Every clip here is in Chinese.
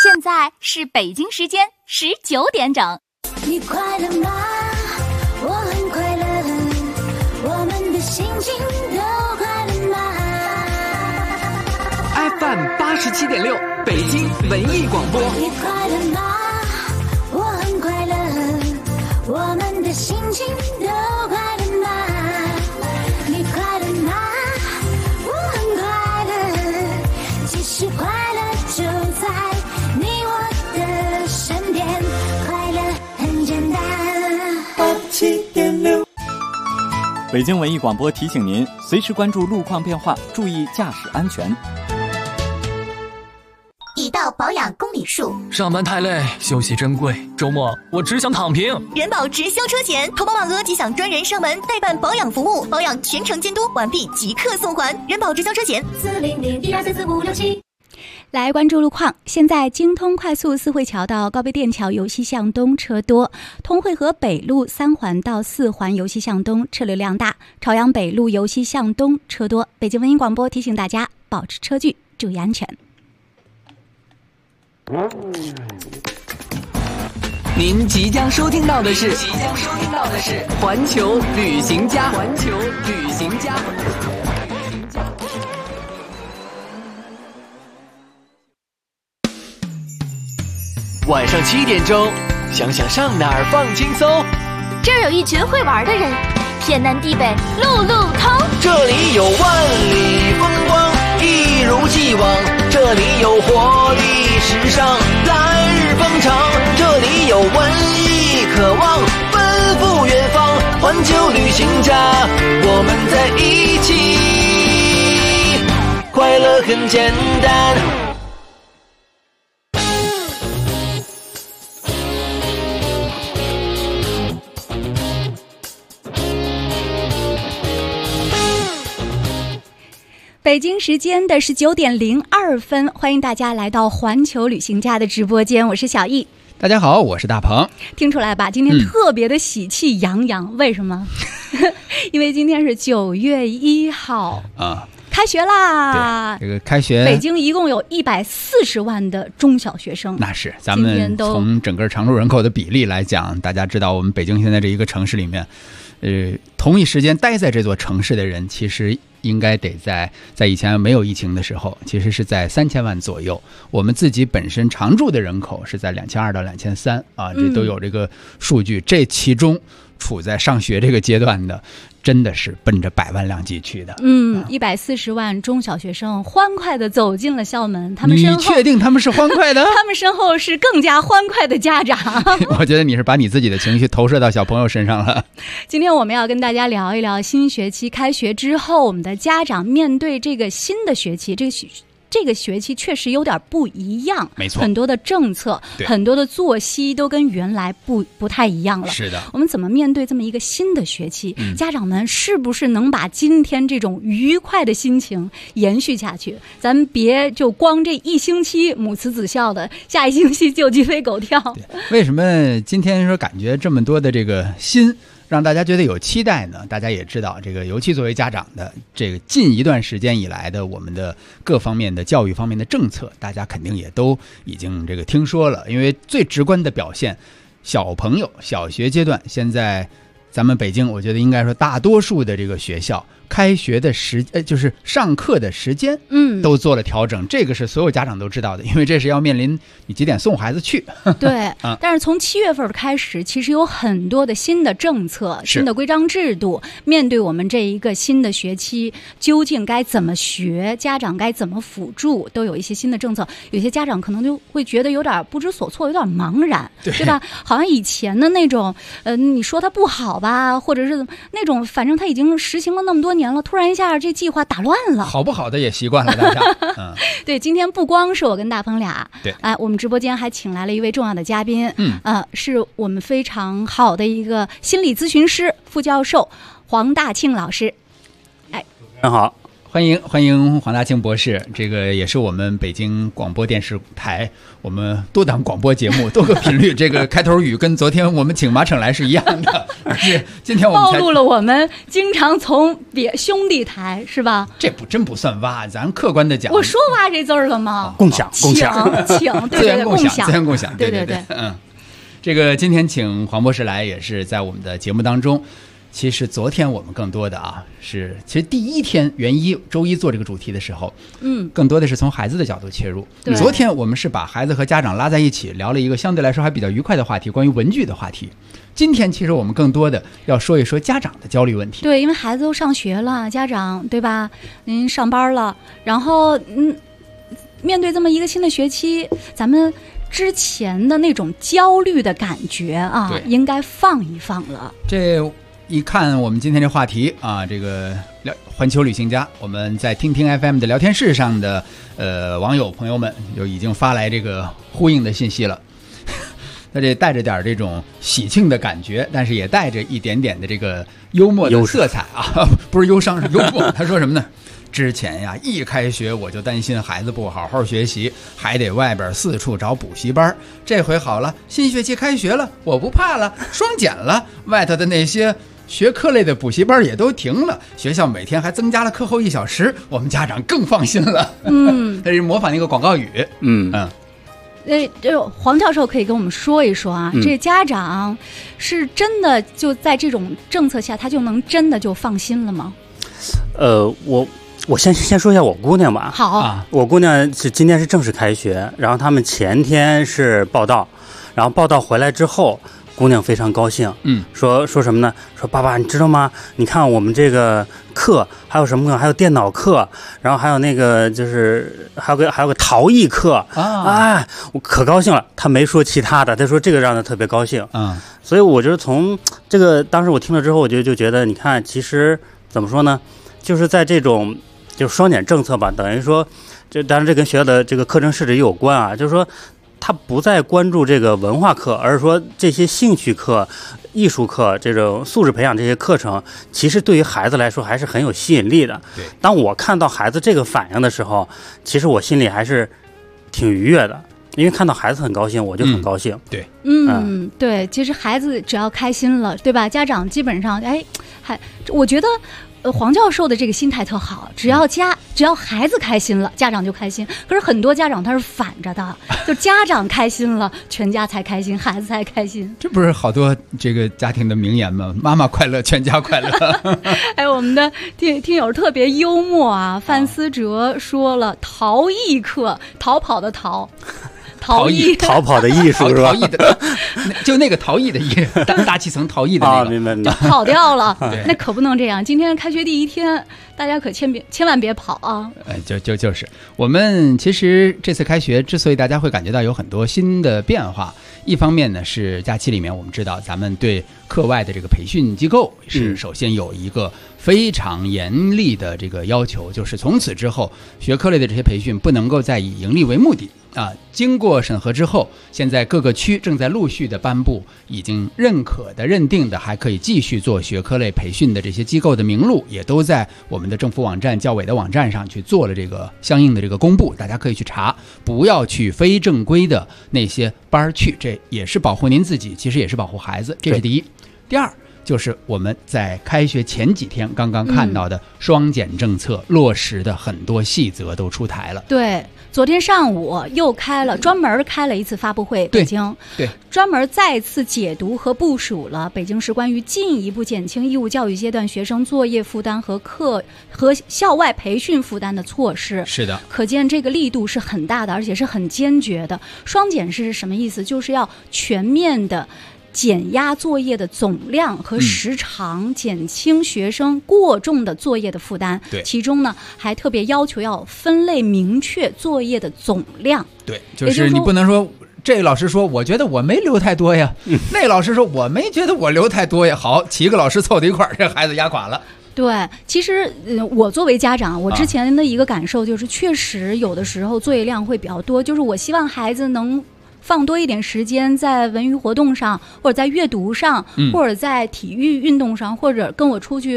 现在是北京时间19点整。 你快乐吗？我很快乐，我们的心情都快乐吗 ？FM 87.6，北京文艺广播。 你快乐吗？我很快乐，我们的心情都快乐吗？你快乐吗？我很快乐，其实快乐就在你我的身边，快乐很简单。87.6， 北京文艺广播提醒您，随时关注路况变化，注意驾驶安全。 已到保养公里数， 上班太累，休息珍贵，周末我只想躺平。 人保直销车险，投保满额即享专人上门代办保养服务，保养全程监督，完毕即刻送还。人保直销车险40012444567。 来关注路况，现在京通快速四惠桥到高碑店桥由西向东车多，通惠河北路3环到4环由西向东车流量大，朝阳北路由西向东车多。北京文艺广播提醒大家保持车距，注意安全。 您即将收听到的是环球旅行家。晚上7点钟，想想上哪儿放轻松。 这儿有一群会玩的人，天南地北路路通。 这里有万里风光，一如既往。这里有活力时尚，来日方长。这里有文艺渴望，奔赴远方。环球旅行家，我们在一起，快乐很简单。 北京时间的19点02分，欢迎大家来到环球旅行家的直播间，我是小易。 大家好，我是大鹏。 听出来吧，今天特别的喜气洋洋，为什么？因为今天是9月1号啊，开学啦！ 对，这个开学， 北京一共有140万的中小学生。 那是咱们从整个常住人口的比例来讲，大家知道我们北京现在这一个城市里面，同一时间待在这座城市的人，其实应该得在以前没有疫情的时候，其实是在3000万左右。我们自己本身常住的人口是在2200到2300啊，这都有这个数据。这其中处在上学这个阶段的，真的是奔着百万量级去的。 140万中小学生欢快地走进了校门，他们身后， 你确定他们是欢快的？ 他们身后是更加欢快的家长。 我觉得你是把你自己的情绪投射到小朋友身上了。 今天我们要跟大家聊一聊新学期开学之后，我们的家长面对这个新的学期，这个学期确实有点不一样， 没错， 很多的政策，很多的作息都跟原来不太一样了。 是的， 我们怎么面对这么一个新的学期？家长们是不是能把今天这种愉快的心情延续下去？咱们别就光这一星期母慈子孝的，下一星期就鸡飞狗跳。 为什么今天说感觉这么多的这个新？让大家觉得有期待呢？大家也知道，这个尤其作为家长的，这个近一段时间以来的我们的各方面的教育方面的政策，大家肯定也都已经这个听说了。因为最直观的表现，小朋友小学阶段，现在咱们北京，我觉得应该说大多数的这个学校开学的就是上课的时间，都做了调整。这个是所有家长都知道的，因为这是要面临你几点送孩子去。 对，但是从7月份开始，其实有很多的新的政策、新的规章制度，面对我们这一个新的学期，究竟该怎么学，家长该怎么辅助，都有一些新的政策。有些家长可能就会觉得有点不知所措，有点茫然，对吧？好像以前的那种，你说它不好吧，或者是那种，反正它已经实行了那么多年了，突然一下这计划打乱了， 好不好的也习惯了大家。 对，今天不光是我跟大鹏俩， 对， 我们直播间还请来了一位重要的嘉宾，是我们非常好的一个心理咨询师、副教授黄大庆老师。 主持人好， 欢迎黄大庆博士，这个也是我们北京广播电视台我们多档广播节目多个频率，这个开头语跟昨天我们请马骋来是一样的，而且今天我们暴露了我们经常从兄弟台是吧？ 这真不算挖，咱客观的讲， 我说挖这字儿了吗？ 共享， 请对对对， 共享，资源共享， 对， 这个今天请黄博士来也是在我们的节目当中。其实昨天我们更多的是其实第一天周一做这个主题的时候，更多的是从孩子的角度切入。昨天我们是把孩子和家长拉在一起聊了一个相对来说还比较愉快的话题，关于文具的话题。今天其实我们更多的要说一说家长的焦虑问题。 对，因为孩子都上学了，家长对吧？您上班了，然后面对这么一个新的学期，咱们之前的那种焦虑的感觉应该放一放了。 这一看我们今天这话题这个环球旅行家，我们在听听 FM 的聊天室上的网友朋友们就已经发来这个呼应的信息了。那这带着点这种喜庆的感觉，但是也带着一点点的这个幽默的色彩不是忧伤是幽默。他说什么呢？之前呀，一开学我就担心孩子不好好学习，还得外边四处找补习班。这回好了，新学期开学了，我不怕了，双减了，外头的那些学科类的补习班也都停了，学校每天还增加了课后1小时，我们家长更放心了。他是模仿那个广告语。 这黄教授可以跟我们说一说这家长是真的就在这种政策下，他就能真的就放心了吗？ 我先说一下我姑娘吧。 好， 我姑娘今天是正式开学，然后他们前天是报到，然后报到回来之后，姑娘非常高兴，说什么呢？说爸爸，你知道吗？你看我们这个课还有什么课？还有电脑课，然后还有那个就是还有个陶艺课我可高兴了。他没说其他的，他说这个让他特别高兴。所以我觉得从这个当时我听了之后，我就觉得，你看，其实怎么说呢？就是在这种就是双减政策吧，等于说，这当然这跟学校的这个课程设置也有关就是说，他不再关注这个文化课，而是说这些兴趣课、艺术课这种素质培养这些课程，其实对于孩子来说还是很有吸引力的。 对， 当我看到孩子这个反应的时候，其实我心里还是挺愉悦的，因为看到孩子很高兴，我就很高兴。 对， 对，其实孩子只要开心了，对吧？家长基本上，我觉得。黄教授的这个心态特好，只要孩子开心了，家长就开心。可是很多家长他是反着的，就家长开心了，全家才开心，孩子才开心。 这不是好多这个家庭的名言吗？妈妈快乐，全家快乐。 我们的听友特别幽默范思哲说了，陶艺课，逃跑的逃。 逃跑的艺术是吧？ 陶艺的，就那个陶艺的艺，大气层陶艺的那个， 明白。 跑掉了，那可不能这样。今天开学第一天，大家可千万别跑啊！ 就是我们其实这次开学之所以大家会感觉到有很多新的变化，一方面呢是假期里面我们知道咱们对课外的这个培训机构是首先有一个非常严厉的这个要求，就是从此之后学科类的这些培训不能够再以盈利为目的经过审核之后，现在各个区正在陆续的颁布已经认可的认定的还可以继续做学科类培训的这些机构的名录，也都在我们的政府网站教委的网站上去做了这个相应的这个公布，大家可以去查，不要去非正规的那些班去，这也是保护您自己，其实也是保护孩子，这是第一。第二就是我们在开学前几天刚刚看到的双减政策落实的很多细则都出台了。 对，昨天上午又专门开了一次发布会，北京对专门再次解读和部署了北京市关于进一步减轻义务教育阶段学生作业负担和校外培训负担的措施。 是的， 可见这个力度是很大的，而且是很坚决的。双减是什么意思？就是要全面的减压作业的总量和时长，减轻学生过重的作业的负担。 对， 其中呢还特别要求要分类明确作业的总量。 对，就是你不能说这老师说我觉得我没留太多呀，那老师说我没觉得我留太多呀，好，几个老师凑到一块儿，这孩子压垮了。 对，其实我作为家长，我之前的一个感受就是，确实有的时候作业量会比较多，就是我希望孩子能放多一点时间在文娱活动上，或者在阅读上，或者在体育运动上，或者跟我出去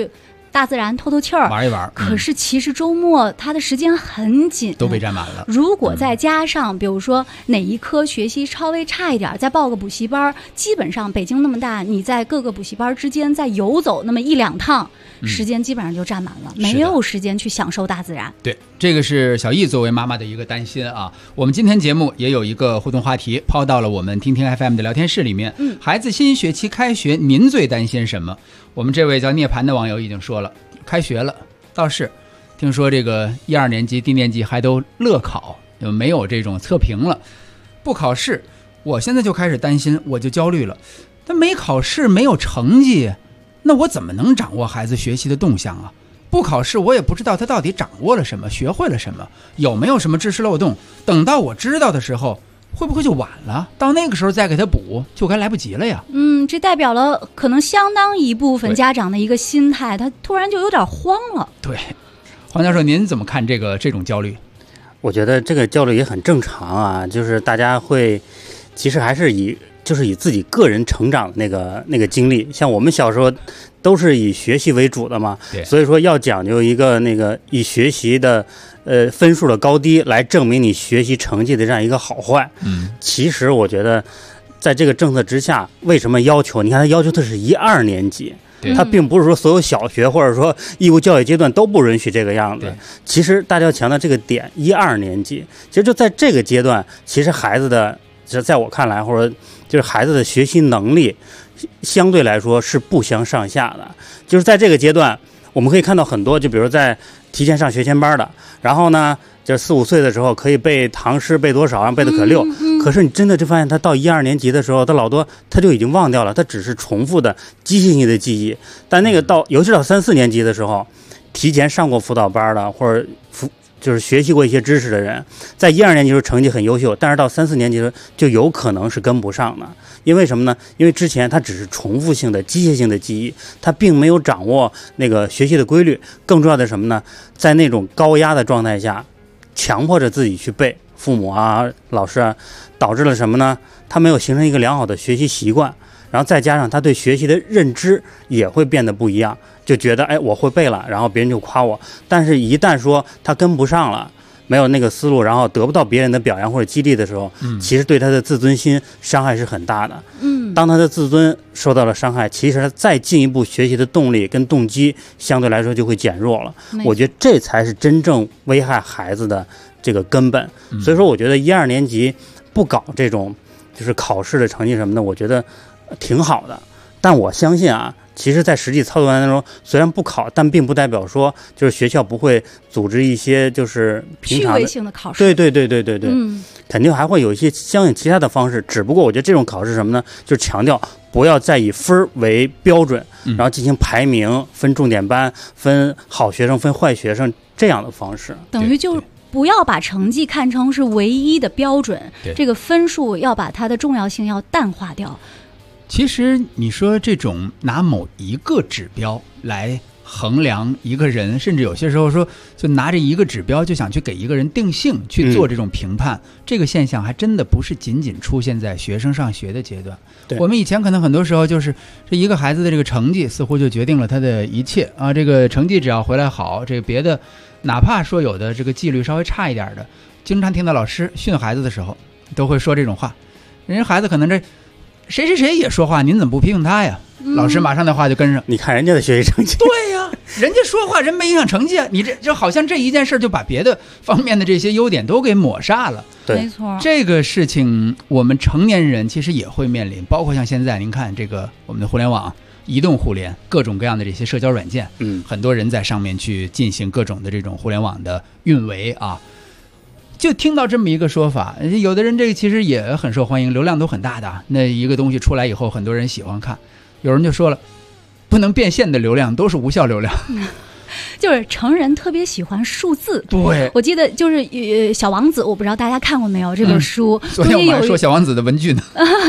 大自然透透气儿， 玩一玩。 可是其实周末他的时间很紧， 都被占满了。 如果再加上比如说哪一科学习稍微差一点，再报个补习班，基本上北京那么大，你在各个补习班之间再游走那么1-2趟，时间基本上就占满了，没有时间去享受大自然。 对，这个是小易作为妈妈的一个担心啊。我们今天节目也有一个互动话题抛到了我们听听 FM 的聊天室里面。孩子新学期开学，您最担心什么？我们这位叫涅槃的网友已经说了，开学了，倒是听说这个1、2年级、低年级还都乐考，没有这种测评了，不考试。我现在就开始担心，我就焦虑了。但没考试，没有成绩，那我怎么能掌握孩子学习的动向啊？不考试，我也不知道他到底掌握了什么，学会了什么，有没有什么知识漏洞。等到我知道的时候，会不会就晚了？到那个时候再给他补，就该来不及了呀。 这代表了可能相当一部分家长的一个心态，他突然就有点慌了。 对，黄教授，您怎么看这种焦虑？ 我觉得这个焦虑也很正常啊，就是大家会，其实还是以自己个人成长的那个经历，像我们小时候都是以学习为主的嘛，所以说要讲究一个以学习的分数的高低来证明你学习成绩的这样一个好坏。其实我觉得在这个政策之下，为什么要求？你看他要求的是1、2年级。他并不是说所有小学或者说义务教育阶段都不允许这个样子。其实大家要强调这个点，1、2年级，其实就在这个阶段，其实孩子的，在我看来，或者就是孩子的学习能力，相对来说是不相上下的。就是在这个阶段，我们可以看到很多，就比如在提前上学前班的，然后呢，就4、5岁的时候可以背唐诗背多少，然后背的可溜。可是你真的就发现他到1、2年级的时候，他老多他就已经忘掉了，他只是重复的机械性的记忆。但那个尤其到3、4年级的时候，提前上过辅导班的或者就是学习过一些知识的人，在1、2年级的时候成绩很优秀，但是到3、4年级的时候就有可能是跟不上的。因为什么呢？因为之前他只是重复性的机械性的记忆，他并没有掌握那个学习的规律。更重要的什么呢？在那种高压的状态下，强迫着自己去背，父母啊、老师啊，导致了什么呢？他没有形成一个良好的学习习惯，然后再加上他对学习的认知也会变得不一样，就觉得我会背了，然后别人就夸我。但是一旦说他跟不上了，没有那个思路，然后得不到别人的表扬或者激励的时候，其实对他的自尊心伤害是很大的。当他的自尊受到了伤害，其实他再进一步学习的动力跟动机相对来说就会减弱了。我觉得这才是真正危害孩子的这个根本。所以说我觉得1、2年级不搞这种就是考试的成绩什么的，我觉得挺好的。但我相信啊，其实在实际操作当中，虽然不考，但并不代表说就是学校不会组织一些就是平常的趣味性的考试。 对，肯定还会有一些相应其他的方式。只不过我觉得这种考试什么呢，就是强调不要再以分为标准，然后进行排名、分重点班、分好学生、分坏学生这样的方式， 等于就不要把成绩看成是唯一的标准，这个分数要把它的重要性要淡化掉。 其实你说这种拿某一个指标来衡量一个人，甚至有些时候说就拿着一个指标就想去给一个人定性去做这种评判，这个现象还真的不是仅仅出现在学生上学的阶段。我们以前可能很多时候就是这一个孩子的这个成绩似乎就决定了他的一切啊，这个成绩只要回来好，这个别的哪怕说有的这个纪律稍微差一点的，经常听到老师训孩子的时候都会说这种话，人家孩子可能这谁谁谁也说话，您怎么不批评他呀？老师马上的话就跟上， 你看人家的学习成绩。 对呀，人家说话人没影响成绩啊，你这好像这一件事就把别的方面的这些优点都给抹煞了。 对， 没错， 这个事情我们成年人其实也会面临，包括像现在您看这个我们的互联网、移动互联，各种各样的这些社交软件，很多人在上面去进行各种的这种互联网的运维啊。就听到这么一个说法，有的人这个其实也很受欢迎，流量都很大的，那一个东西出来以后很多人喜欢看，有人就说了，不能变现的流量都是无效流量。 就是成人特别喜欢数字。 对， 我记得就是小王子，我不知道大家看过没有这本书。 昨天我们还说小王子的文具呢。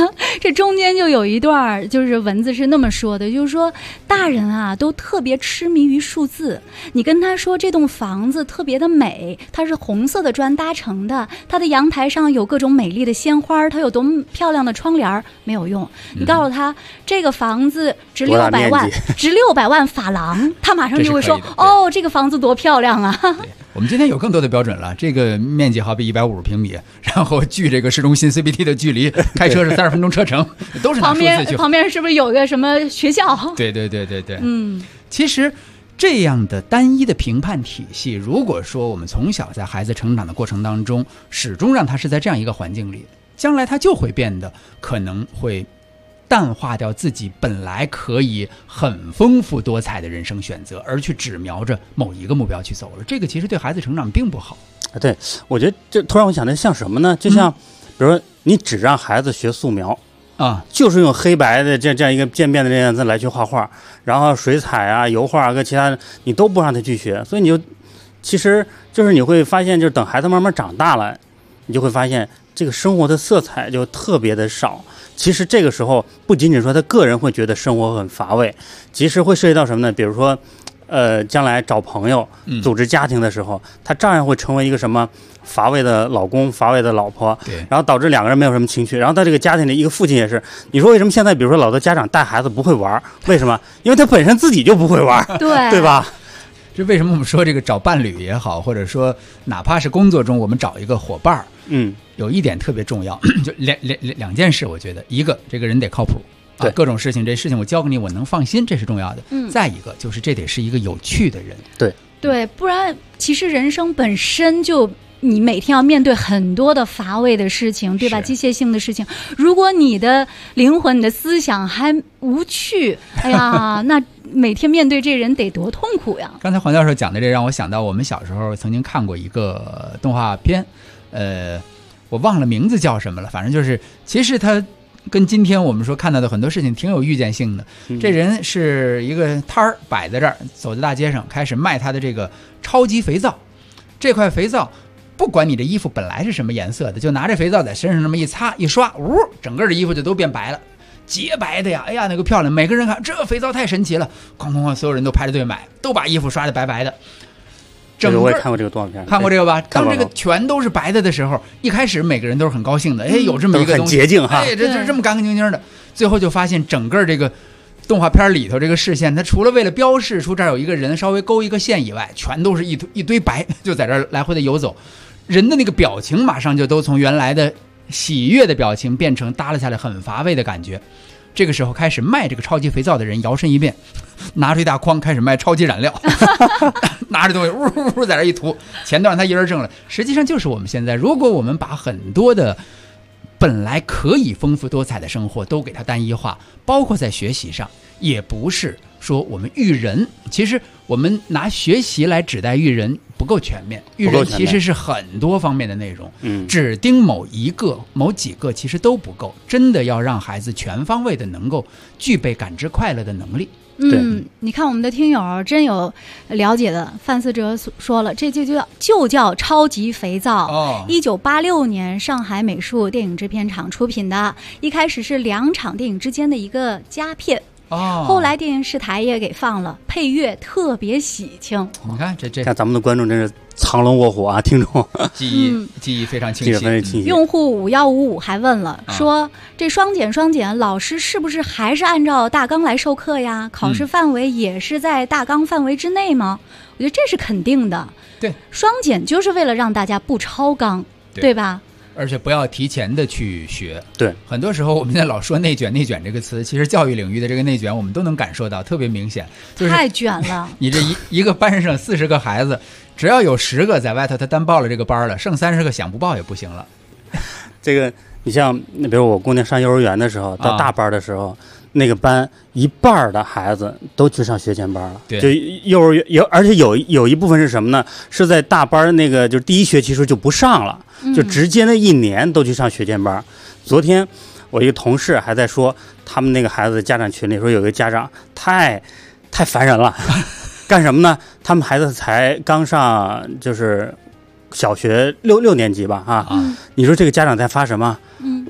这中间就有一段就是文字是那么说的，就是说大人啊都特别痴迷于数字，你跟他说这栋房子特别的美，它是红色的砖搭成的，它的阳台上有各种美丽的鲜花，它有多么漂亮的窗帘，没有用。你告诉他这个房子值600万，值600万法郎，他马上就会说哦，这个房子多漂亮啊。 我们今天有更多的标准了，这个面积好比150平米，然后距这个市中心 CBD 的距离，开车是30分钟车程，都是拿数字去。 旁边是不是有个什么学校？ 对，其实这样的单一的评判体系，如果说我们从小在孩子成长的过程当中，始终让他是在这样一个环境里，将来他就会变得可能会淡化掉自己本来可以很丰富多彩的人生选择，而去只瞄着某一个目标去走了。这个其实对孩子成长并不好。 对，我觉得这突然我想的像什么呢？就像比如说你只让孩子学素描啊， 就是用黑白的这样一个渐变的这样子来去画画，然后水彩啊、油画啊跟其他的你都不让他去学，所以你就其实就是你会发现，就是等孩子慢慢长大了，你就会发现这个生活的色彩就特别的少。其实这个时候不仅仅说他个人会觉得生活很乏味，其实会涉及到什么呢？比如说将来找朋友组织家庭的时候，他照样会成为一个什么乏味的老公、乏味的老婆，然后导致两个人没有什么情趣。然后到这个家庭里，一个父亲也是，你说为什么现在比如说老多家长带孩子不会玩？为什么？因为他本身自己就不会玩，对吧？ 这为什么我们说这个找伴侣也好，或者说哪怕是工作中我们找一个伙伴，有一点特别重要，就两件事，我觉得一个这个人得靠谱。 对， 各种事情，这事情我交给你，我能放心，这是重要的。再一个就是这得是一个有趣的人。 对，不然其实人生本身就你每天要面对很多的乏味的事情，对吧？机械性的事情。如果你的灵魂、你的思想还无趣，哎呀，那每天面对这人得多痛苦呀！ 刚才黄教授讲的这让我想到，我们小时候曾经看过一个动画片，我忘了名字叫什么了，反正就是其实它跟今天我们说看到的很多事情挺有预见性的。这人是一个摊儿摆在这儿，走在大街上，开始卖他的这个超级肥皂。这块肥皂不管你这衣服本来是什么颜色的，就拿这肥皂在身上那么一擦一刷，整个的衣服就都变白了，洁白的呀！哎呀，那个漂亮！每个人看这肥皂太神奇了，哐哐哐，所有人都排着队买，都把衣服刷得白白的。 我也看过这个动画片， 看过这个吧？当这个全都是白的时候，一开始每个人都是很高兴的，有这么一个东西， 很洁净哈， 这么干干净净的。最后就发现整个这个动画片里头这个视线，它除了为了标示出这儿有一个人稍微勾一个线以外，全都是一堆白，就在这儿来回的游走。人的那个表情马上就都从原来的喜悦的表情变成耷拉下来很乏味的感觉。这个时候开始卖这个超级肥皂的人摇身一变，拿出一大筐开始卖超级染料，拿着东西呜在这一涂，钱都让他一人挣了。实际上就是我们现在，如果我们把很多的本来可以丰富多彩的生活都给它单一化，包括在学习上，也不是说我们育人，其实我们拿学习来指代育人不够全面，育人其实是很多方面的内容，只盯某一个某几个其实都不够，真的要让孩子全方位的能够具备感知快乐的能力。 你看我们的听友真有了解的，范思哲说了，这就叫超级肥皂。1986年上海美术电影制片厂出品的，一开始是2场电影之间的一个佳片。后来电视台也给放了，配乐特别喜庆。 你看这看咱们的观众真是藏龙卧虎啊，听众记忆非常清晰。 用户5155还问了，说这双减老师是不是还是按照大纲来授课呀？考试范围也是在大纲范围之内吗？我觉得这是肯定的。 对， 双减就是为了让大家不超纲，对吧？ 而且不要提前的去学。 对， 很多时候我们现在老说内卷这个词，其实教育领域的这个内卷我们都能感受到，特别明显，就是太卷了。 你这一个班上40个孩子，只要有10个在外头他单报了这个班了，剩30个想不报也不行了。 这个你像比如我姑娘上幼儿园的时候，到大班的时候，那个班一半的孩子都去上学前班了。 对， 就幼儿园而且有一部分是什么呢？是在大班那个就是第一学期时候就不上了，就直接那1年都去上学前班。昨天我一个同事还在说，他们那个孩子的家长群里说，有一个家长太烦人了，干什么呢？他们孩子才刚上就是小学6年级吧，你说这个家长在发什么？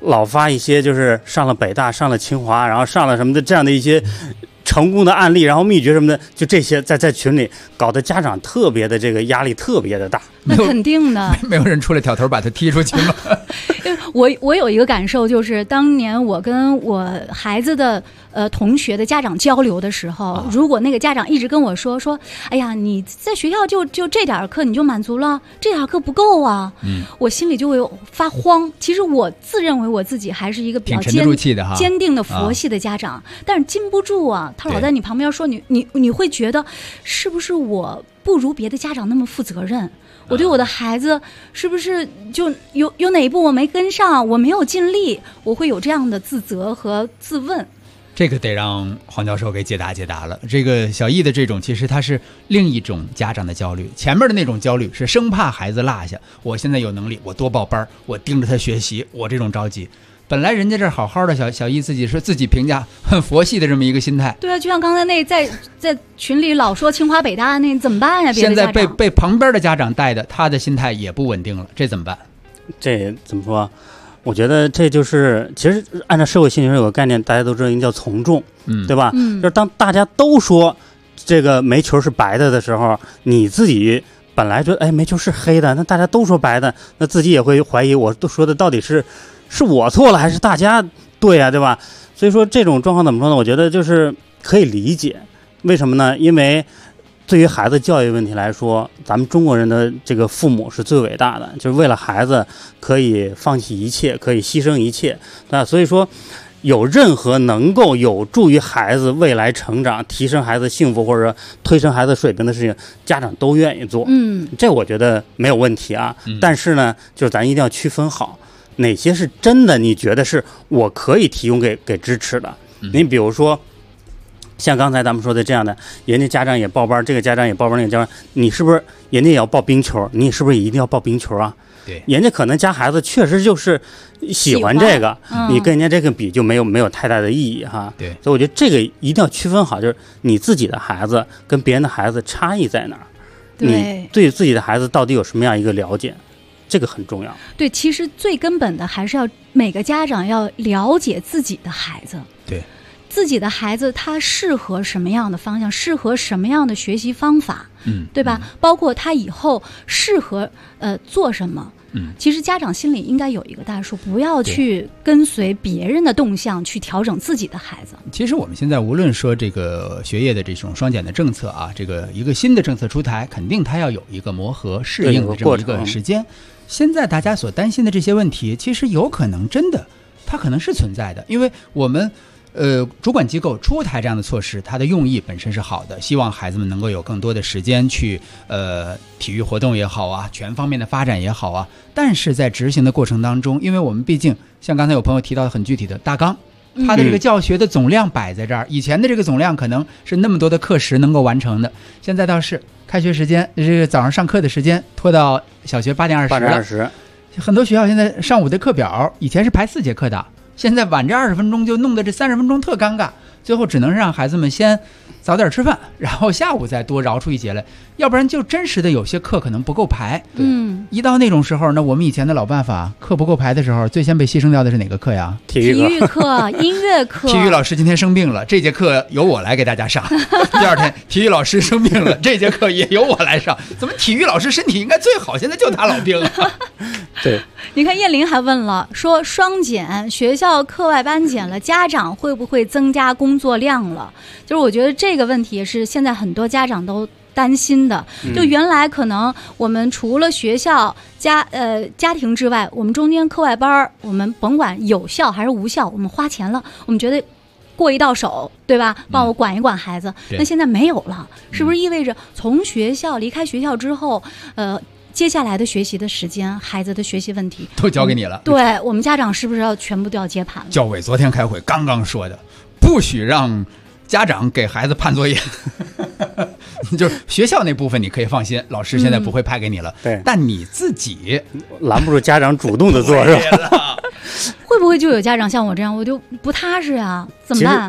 老发一些就是上了北大、上了清华，然后上了什么的这样的一些成功的案例，然后秘诀什么的，就这些在群里搞得家长特别的这个压力特别的大。 那肯定的， 没有人出来挑头把他踢出去吗？ 我有一个感受，就是当年我跟我孩子的同学的家长交流的时候，如果那个家长一直跟我说，哎呀，你在学校就这点课你就满足了，这点课不够啊，我心里就会发慌。其实我自认为我自己还是一个比较坚定的佛系的家长，但是禁不住啊，他老在你旁边说你会觉得是不是我不如别的家长那么负责任？我对我的孩子是不是就有哪一步我没跟上，我没有尽力，我会有这样的自责和自问。 这个得让黄教授给解答了。这个小易的这种其实它是另一种家长的焦虑，前面的那种焦虑是生怕孩子落下，我现在有能力我多报班，我盯着他学习，我这种着急。本来人家这好好的小易自己说自己评价很佛系的这么一个心态。 对啊，就像刚才那在群里老说清华北大那怎么办呀？ 现在被旁边的家长带的，他的心态也不稳定了，这怎么办？ 这怎么说？我觉得这就是其实按照社会心理学有个概念，大家都知道应该叫从众，对吧？就是当大家都说这个煤球是白的时候，你自己本来觉得煤球是黑的，那大家都说白的，那自己也会怀疑，我都说的到底是我错了还是大家对啊，对吧？所以说这种状况怎么说呢？我觉得就是可以理解，为什么呢？因为对于孩子教育问题来说，咱们中国人的这个父母是最伟大的，就是为了孩子可以放弃一切，可以牺牲一切，对吧？所以说有任何能够有助于孩子未来成长、提升孩子幸福或者推升孩子水平的事情，家长都愿意做。这我觉得没有问题啊。但是呢，就是咱一定要区分好，哪些是真的你觉得是我可以提供给支持的。你比如说像刚才咱们说的这样的，人家家长也报班，这个家长也报班，那个家长，你是不是人家也要报冰球，你是不是也一定要报冰球啊？ 对， 人家可能家孩子确实就是喜欢这个，你跟人家这个比就没有太大的意义哈。 对， 所以我觉得这个一定要区分好，就是你自己的孩子跟别人的孩子差异在哪儿，你对自己的孩子到底有什么样一个了解，这个很重要。 对，其实最根本的还是要每个家长要了解自己的孩子。 对。 自己的孩子他适合什么样的方向，适合什么样的学习方法，对吧？包括他以后适合做什么，其实家长心里应该有一个大数，不要去跟随别人的动向去调整自己的孩子。 其实我们现在无论说这个学业的这种双减的政策啊，这个一个新的政策出台，肯定它要有一个磨合适应的这么一个时间。现在大家所担心的这些问题，其实有可能真的它可能是存在的，因为我们主管机构出台这样的措施，它的用意本身是好的，希望孩子们能够有更多的时间去体育活动也好啊，全方面的发展也好啊。但是在执行的过程当中，因为我们毕竟像刚才有朋友提到的很具体的大纲，它的这个教学的总量摆在这儿，以前的这个总量可能是那么多的课时能够完成的，现在倒是开学时间这个早上上课的时间拖到小学8点20了。很多学校现在上午的课表以前是排4节课的，现在晚这20分钟就弄得这30分钟特尴尬，最后只能让孩子们先早点吃饭，然后下午再多饶出一节来，要不然就真实的有些课可能不够排。一到那种时候，那我们以前的老办法，课不够排的时候，最先被牺牲掉的是哪个课呀？ 体育课、音乐课。 体育老师今天生病了，这节课由我来给大家上。第二天体育老师生病了，这节课也由我来上。怎么体育老师身体应该最好，现在就他老病了？ 对， 你看燕玲还问了，说双减，学校课外班减了，家长会不会增加工作量了？就是我觉得这个问题也是现在很多家长都担心的。就原来可能我们除了学校家庭之外，我们中间课外班，我们甭管有效还是无效，我们花钱了，我们觉得过一道手，对吧？帮我管一管孩子。那现在没有了，是不是意味着从学校离开学校之后，接下来的学习的时间，孩子的学习问题都交给你了？ 对，我们家长是不是要全部都要接盘了？ 教委昨天开会刚刚说的，不许让家长给孩子判作业。就是学校那部分你可以放心，老师现在不会派给你了。 对， 但你自己拦不住家长主动的做，是吧？ 会不会就有家长像我这样，我就不踏实呀？怎么办？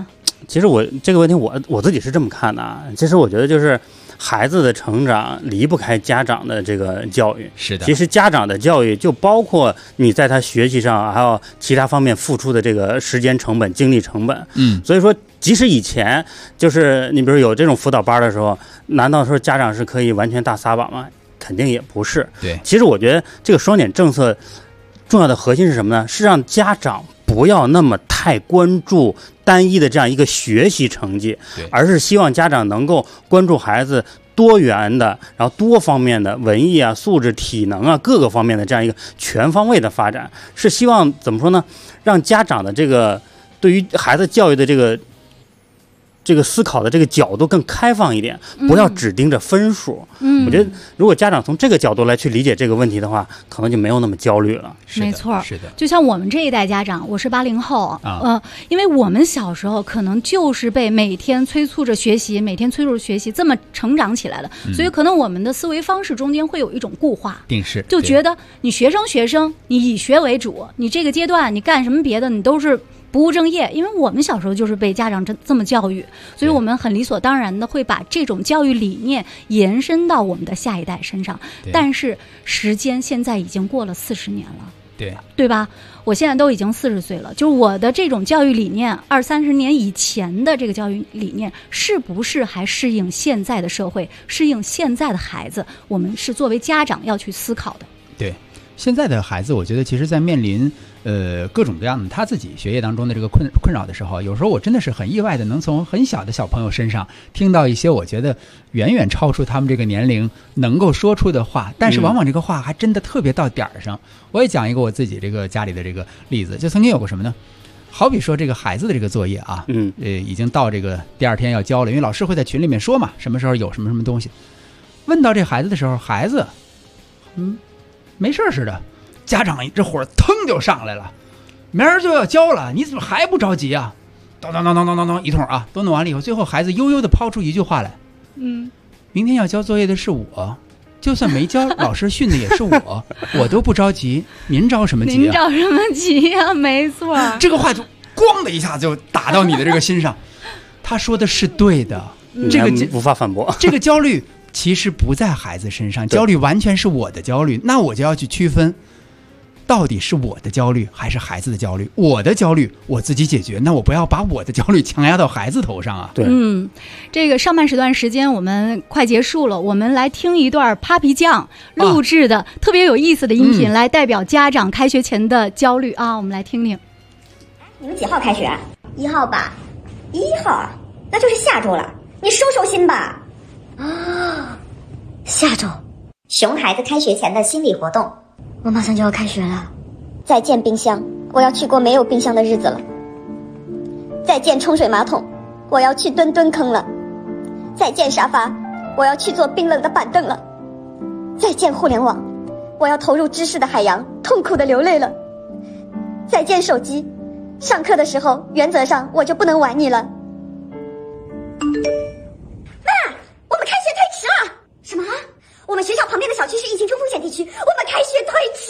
其实我这个问题我自己是这么看的啊。其实我觉得就是孩子的成长离不开家长的这个教育。 是的， 其实家长的教育就包括你在他学习上还有其他方面付出的这个时间成本、精力成本。所以说即使以前就是你比如有这种辅导班的时候，难道说家长是可以完全大撒网吗？肯定也不是。 对， 其实我觉得这个双减政策重要的核心是什么呢？是让家长不要那么太关注单一的这样一个学习成绩，而是希望家长能够关注孩子多元的，然后多方面的文艺啊、素质、体能啊各个方面的这样一个全方位的发展。是希望怎么说呢？让家长的这个对于孩子教育的这个思考的这个角度更开放一点，不要只盯着分数。我觉得如果家长从这个角度来去理解这个问题的话，可能就没有那么焦虑了。 没错， 是的。 就像我们这一代家长，我是80后因为我们小时候可能就是被每天催促着学习，每天催促着学习这么成长起来的，所以可能我们的思维方式中间会有一种固化， 定式， 就觉得你学生，你以学为主，你这个阶段你干什么别的你都是不务正业。因为我们小时候就是被家长这么教育，所以我们很理所当然的会把这种教育理念延伸到我们的下一代身上。但是时间现在已经过了40年了，对吧？我现在都已经40岁了，就是我的这种教育理念，20-30年以前的这个教育理念，是不是还适应现在的社会，适应现在的孩子？我们是作为家长要去思考的。 对，现在的孩子，我觉得其实在面临各种各样的他自己学业当中的这个困扰的时候，有时候我真的是很意外的能从很小的小朋友身上听到一些我觉得远远超出他们这个年龄能够说出的话，但是往往这个话还真的特别到点儿上。我也讲一个我自己这个家里的这个例子，就曾经有过什么呢？好比说这个孩子的这个作业啊，已经到这个第2天要交了，因为老师会在群里面说嘛，什么时候有什么什么东西。问到这孩子的时候，孩子没事似的，家长这火腾就上来了，明儿就要交了，你怎么还不着急啊？当当当当当当当一通啊，都弄完了以后，最后孩子悠悠的抛出一句话来，明天要交作业的是我，就算没交，老师训的也是我，我都不着急，您着什么急啊？ 您着什么急啊？没错， 这个话就咣的一下就打到你的这个心上。他说的是对的，这个无法反驳。 这个焦虑其实不在孩子身上，焦虑完全是我的焦虑，那我就要去区分，到底是我的焦虑还是孩子的焦虑？我的焦虑我自己解决，那我不要把我的焦虑强压到孩子头上啊。 对， 这个上半时段时间我们快结束了，我们来听一段 Papi 酱录制的特别有意思的音频，来代表家长开学前的焦虑啊，我们来听听。 你们几号开学？1号吧。1号，那就是下周了，你收收心吧。下周，熊孩子开学前的心理活动。 我马上就要开学了。 再见冰箱，我要去过没有冰箱的日子了。再见冲水马桶，我要去蹲坑了。再见沙发，我要去坐冰冷的板凳了。再见互联网，我要投入知识的海洋，痛苦的流泪了。再见手机，上课的时候原则上我就不能玩你了。妈，我们开学推迟了。什么？我们学校旁边的小区是疫情中风险地区，我们开学推迟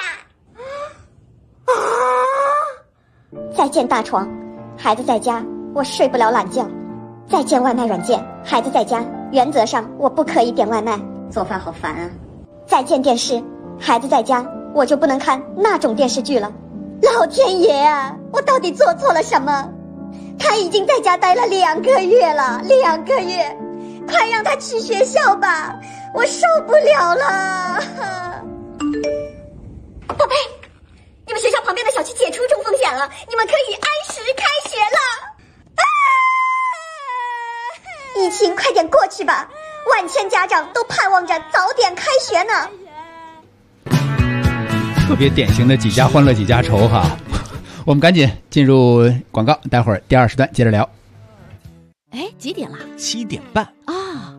了。再见大床，孩子在家我睡不了懒觉。再见外卖软件，孩子在家原则上我不可以点外卖，做饭好烦啊。再见电视，孩子在家我就不能看那种电视剧了。老天爷啊，我到底做错了什么？他已经在家待了2个月了，2个月，快让他去学校吧，我受不了了。宝贝，你们学校旁边的小区解除中风险了，你们可以按时开学了。疫情快点过去吧，万千家长都盼望着早点开学呢。 特别典型的几家欢乐几家愁哈。我们赶紧进入广告，待会儿第2时段接着聊。 哎，几点了 ？7点半啊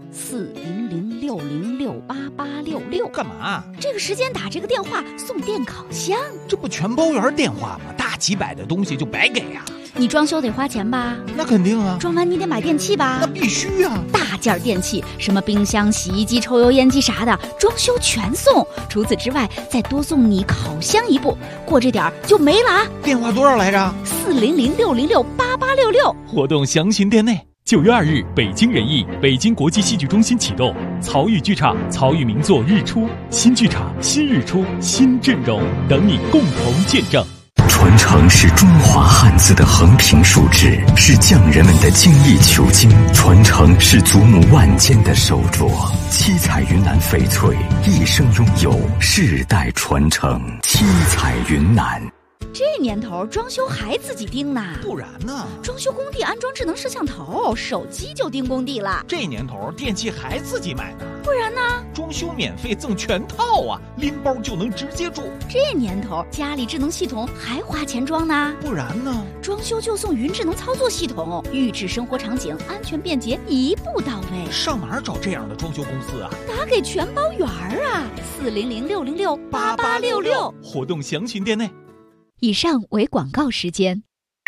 ！40060688866， 干嘛？ 这个时间打这个电话送电烤箱， 这不全包圆电话吗？大几百的东西就白给啊！ 你装修得花钱吧？ 那肯定啊。 装完你得买电器吧？ 那必须啊。 大件电器，什么冰箱、洗衣机、抽油烟机啥的，装修全送。除此之外，再多送你烤箱一部。过这点儿就没了啊！ 电话多少来着 ？400-606-8866。 活动详询店内。9月2日，北京人艺北京国际戏剧中心启动曹禺剧场曹禺名作《日出》新剧场、新日出、新阵容，等你共同见证。 传承是中华汉字的横平竖直，是匠人们的精益求精；传承是祖母万间的手镯。七彩云南翡翠一生拥有，世代传承。七彩云南。 这年头装修还自己盯呢， 不然呢？ 装修工地安装智能摄像头，手机就盯工地了。 这年头电器还自己买呢， 不然呢？ 装修免费赠全套啊，拎包就能直接住。 这年头家里智能系统还花钱装呢， 不然呢？ 装修就送云智能操作系统，预制生活场景，安全便捷，一步到位。 上哪儿找这样的装修公司啊？ 打给全包圆儿啊，400-606-8866。 活动详询店内。 以上为广告时间。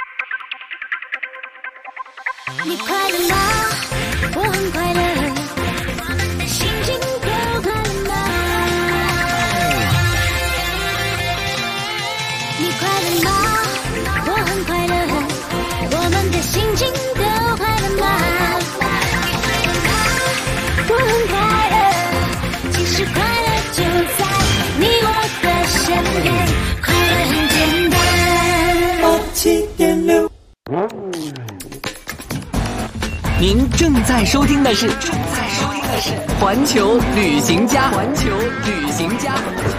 你快乐吗？我很快乐，心情够快乐吗？你快乐吗？我很快乐，我们的心情都快乐吗？我很快乐，其实快乐就在你我的身边。 7.6，您正在收听的是环球旅行家。环球旅行家。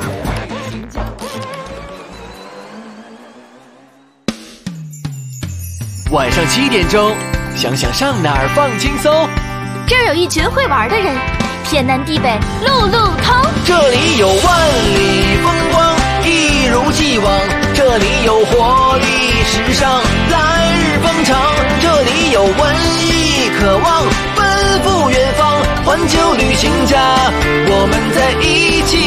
晚上7点钟，想想上哪儿放轻松。 这儿有一群会玩的人，天南地北路路通。 这里有万里风光，一如既往。这里有活力时尚，来日方长。这里有文艺渴望，奔赴远方。环球旅行家，我们在一起，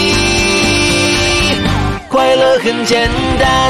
快乐很简单。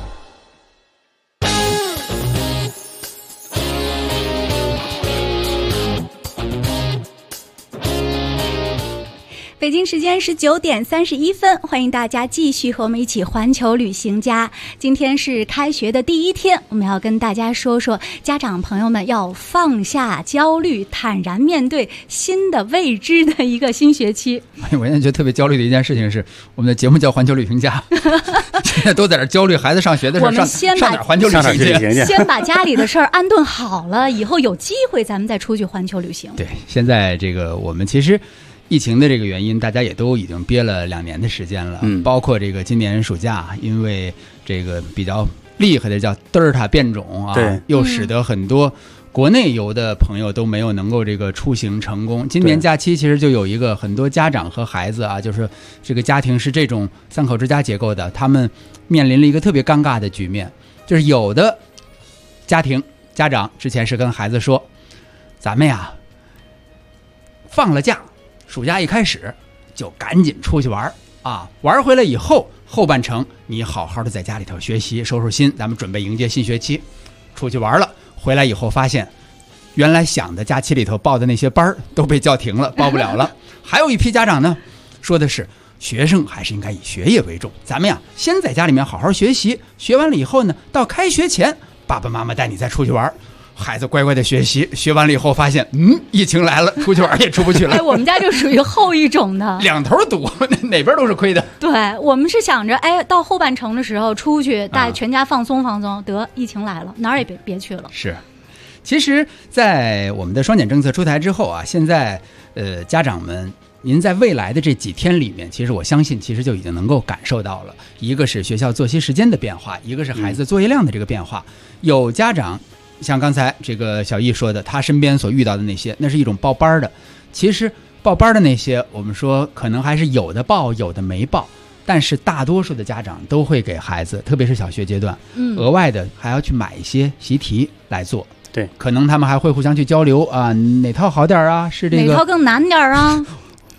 北京时间19点31分，欢迎大家继续和我们一起环球旅行家。今天是开学的第一天，我们要跟大家说说家长朋友们要放下焦虑，坦然面对新的未知的一个新学期。 我现在觉得特别焦虑的一件事情是，我们的节目叫环球旅行家，现在都在这焦虑孩子上学的事， 我们先上哪环球旅行去？ 先把家里的事儿安顿好了，以后有机会咱们再出去环球旅行。 对，现在这个我们其实疫情的这个原因，大家也都已经憋了2年的时间了，包括这个今年暑假，因为这个比较厉害的叫德尔塔变种啊， 对， 又使得很多国内游的朋友都没有能够这个出行成功。今年假期其实就有一个很多家长和孩子啊，就是这个家庭是这种3口之家结构的，他们面临了一个特别尴尬的局面，就是有的家长之前是跟孩子说，咱们呀放了假，暑假一开始就赶紧出去玩啊！玩回来以后，后半程你好好的在家里头学习，收收心，咱们准备迎接新学期。出去玩了，回来以后发现，原来想的假期里头报的那些班都被叫停了，报不了了。还有一批家长呢，说的是学生还是应该以学业为重，咱们呀先在家里面好好学习，学完了以后呢，到开学前，爸爸妈妈带你再出去玩。孩子乖乖的学习，学完了以后发现，疫情来了，出去玩也出不去了。 我们家就属于后一种的， 两头堵，哪边都是亏的。 对，我们是想着，到后半程的时候出去，大家全家放松放松，得疫情来了，哪儿也别去了。 是，其实，在我们的双减政策出台之后啊，现在家长们，您在未来的这几天里面，其实我相信，其实就已经能够感受到了，一个是学校作息时间的变化，一个是孩子作业量的这个变化。有家长像刚才这个小易说的，他身边所遇到的那些，那是一种报班的。其实报班的那些，我们说可能还是有的报，有的没报。但是大多数的家长都会给孩子，特别是小学阶段，额外的还要去买一些习题来做。 对， 可能他们还会互相去交流啊，哪套好点啊？是这个哪套更难点啊？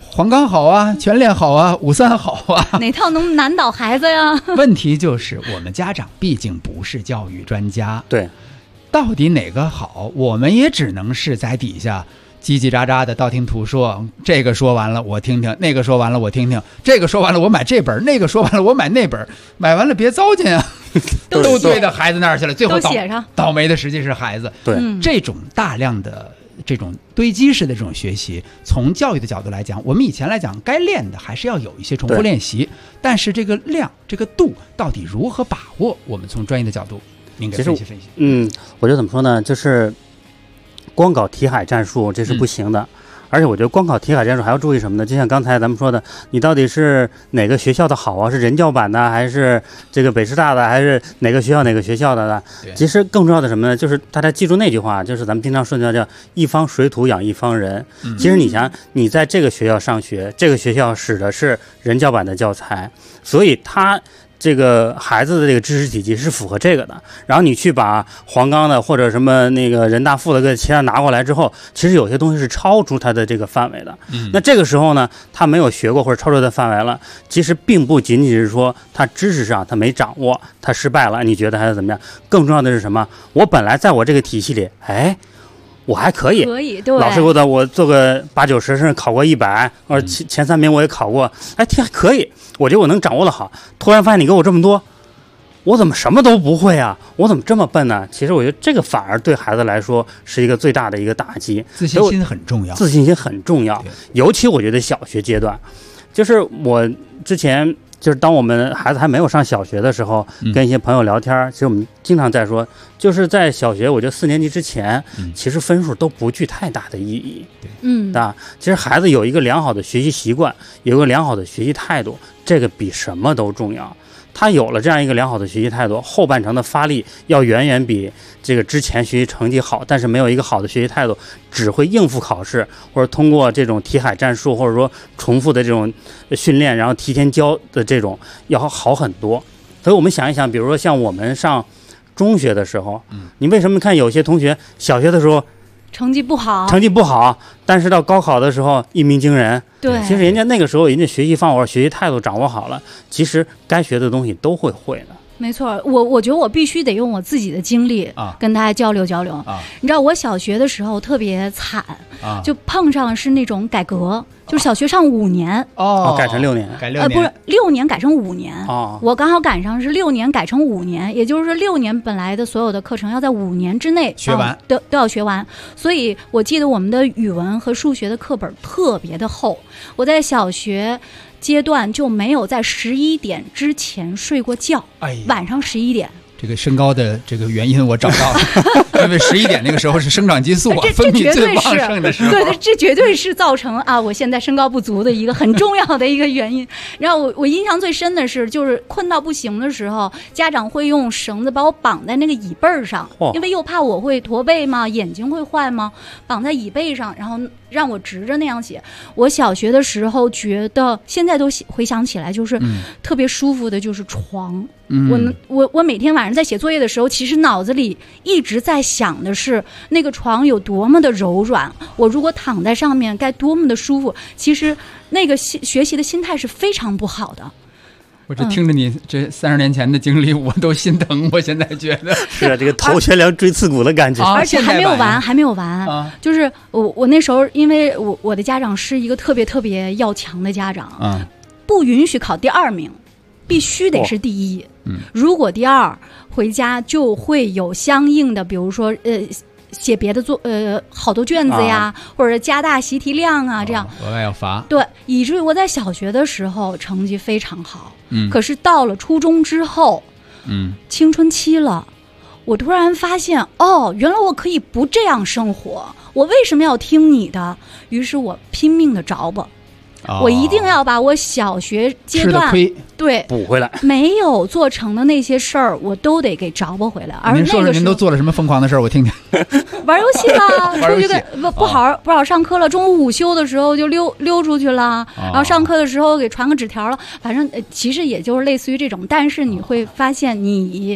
黄冈好啊，全练好啊，53好啊， 哪套能难倒孩子呀？ 问题就是我们家长毕竟不是教育专家， 对， 到底哪个好，我们也只能是在底下叽叽喳喳的道听途说，这个说完了我听听，那个说完了我听听，这个说完了我买这本，那个说完了我买那本，买完了别糟践啊，都对到孩子那儿去了，最后倒霉的实际是孩子。 对， 这种大量的这种堆积式的这种学习，从教育的角度来讲，我们以前来讲该练的还是要有一些重复练习，但是这个量这个度到底如何把握，我们从专业的角度您给分析分析。 我觉得怎么说呢，就是光搞题海战术这是不行的，而且我觉得光搞题海战术还要注意什么呢？就像刚才咱们说的，你到底是哪个学校的好啊？是人教版的，还是这个北师大的，还是哪个学校的呢？其实更重要的什么呢？就是大家记住那句话，就是咱们经常说的叫一方水土养一方人。其实你想，你在这个学校上学，这个学校使的是人教版的教材，所以他这个孩子的这个知识体系是符合这个的，然后你去把黄冈的或者什么那个人大附的给其他拿过来之后，其实有些东西是超出他的这个范围的。那这个时候呢，他没有学过或者超出他的范围了，其实并不仅仅是说他知识上他没掌握，他失败了，你觉得还是怎么样？更重要的是什么？我本来在我这个体系里，我还可以， 对， 老师给我做个80、90，甚至考过100，或者前3名我也考过，还可以，我觉得我能掌握的好。突然发现你给我这么多，我怎么什么都不会啊？我怎么这么笨呢？其实我觉得这个反而对孩子来说是一个最大的一个打击。 自信心很重要， 自信心很重要，尤其我觉得小学阶段，就是我之前。就是当我们孩子还没有上小学的时候，跟一些朋友聊天，其实我们经常在说，就是在小学，我觉得4年级之前，其实分数都不具太大的意义。其实孩子有一个良好的学习习惯，有一个良好的学习态度，这个比什么都重要。他有了这样一个良好的学习态度，后半程的发力要远远比这个之前学习成绩好，但是没有一个好的学习态度，只会应付考试或者通过这种题海战术或者说重复的这种训练，然后提前教的这种要好很多。所以我们想一想，比如说像我们上中学的时候，你为什么看有些同学小学的时候成绩不好， 但是到高考的时候一鸣惊人？ 对， 其实人家那个时候人家学习方法、学习态度掌握好了，其实该学的东西都会的。 没错，我觉得我必须得用我自己的经历跟大家交流交流。你知道我小学的时候特别惨，就碰上是那种改革，就是小学上5年改成6年， 不是6年改成5年我刚好赶上是6年改成5年，也就是说6年本来的所有的课程要在5年之内学完， 都要学完。所以我记得我们的语文和数学的课本特别的厚，我在小学阶段就没有在11点之前睡过觉，晚上11点。 这个身高的这个原因我找到了，因为11点那个时候是生长激素分泌最旺盛的时候， 对，这绝对是造成我现在身高不足的一个很重要的一个原因。然后我印象最深的是，就是困到不行的时候，家长会用绳子把我绑在那个椅背上，因为又怕我会驼背嘛，眼睛会坏嘛，绑在椅背上，然后让我直着那样写。我小学的时候觉得，现在都回想起来，就是特别舒服的，就是床。我每天晚上在写作业的时候，其实脑子里一直在想的是那个床有多么的柔软，我如果躺在上面该多么的舒服。其实那个学习的心态是非常不好的。 我这听着你这30年前的经历，我都心疼。我现在觉得是这个头悬梁锥刺股的感觉， 而且还没有完，就是我那时候，因为我的家长是一个特别要强的家长，不允许考第2名，必须得是第1。如果第2，回家就会有相应的，比如说写别的好多卷子呀，或者加大习题量啊，这样额外要罚。 对，以至于我在小学的时候成绩非常好，可是到了初中之后，青春期了，我突然发现，原来我可以不这样生活，我为什么要听你的？于是我拼命的找吧。我一定要把我小学阶段对补回来， 没有做成的那些事儿，我都得给找不回来。而您说说您都做了什么疯狂的事儿，我听听。 玩游戏啦，出去不好上课了，中午午休的时候就溜出去了，然后上课的时候给传个纸条了，反正其实也就是类似于这种。但是你会发现，你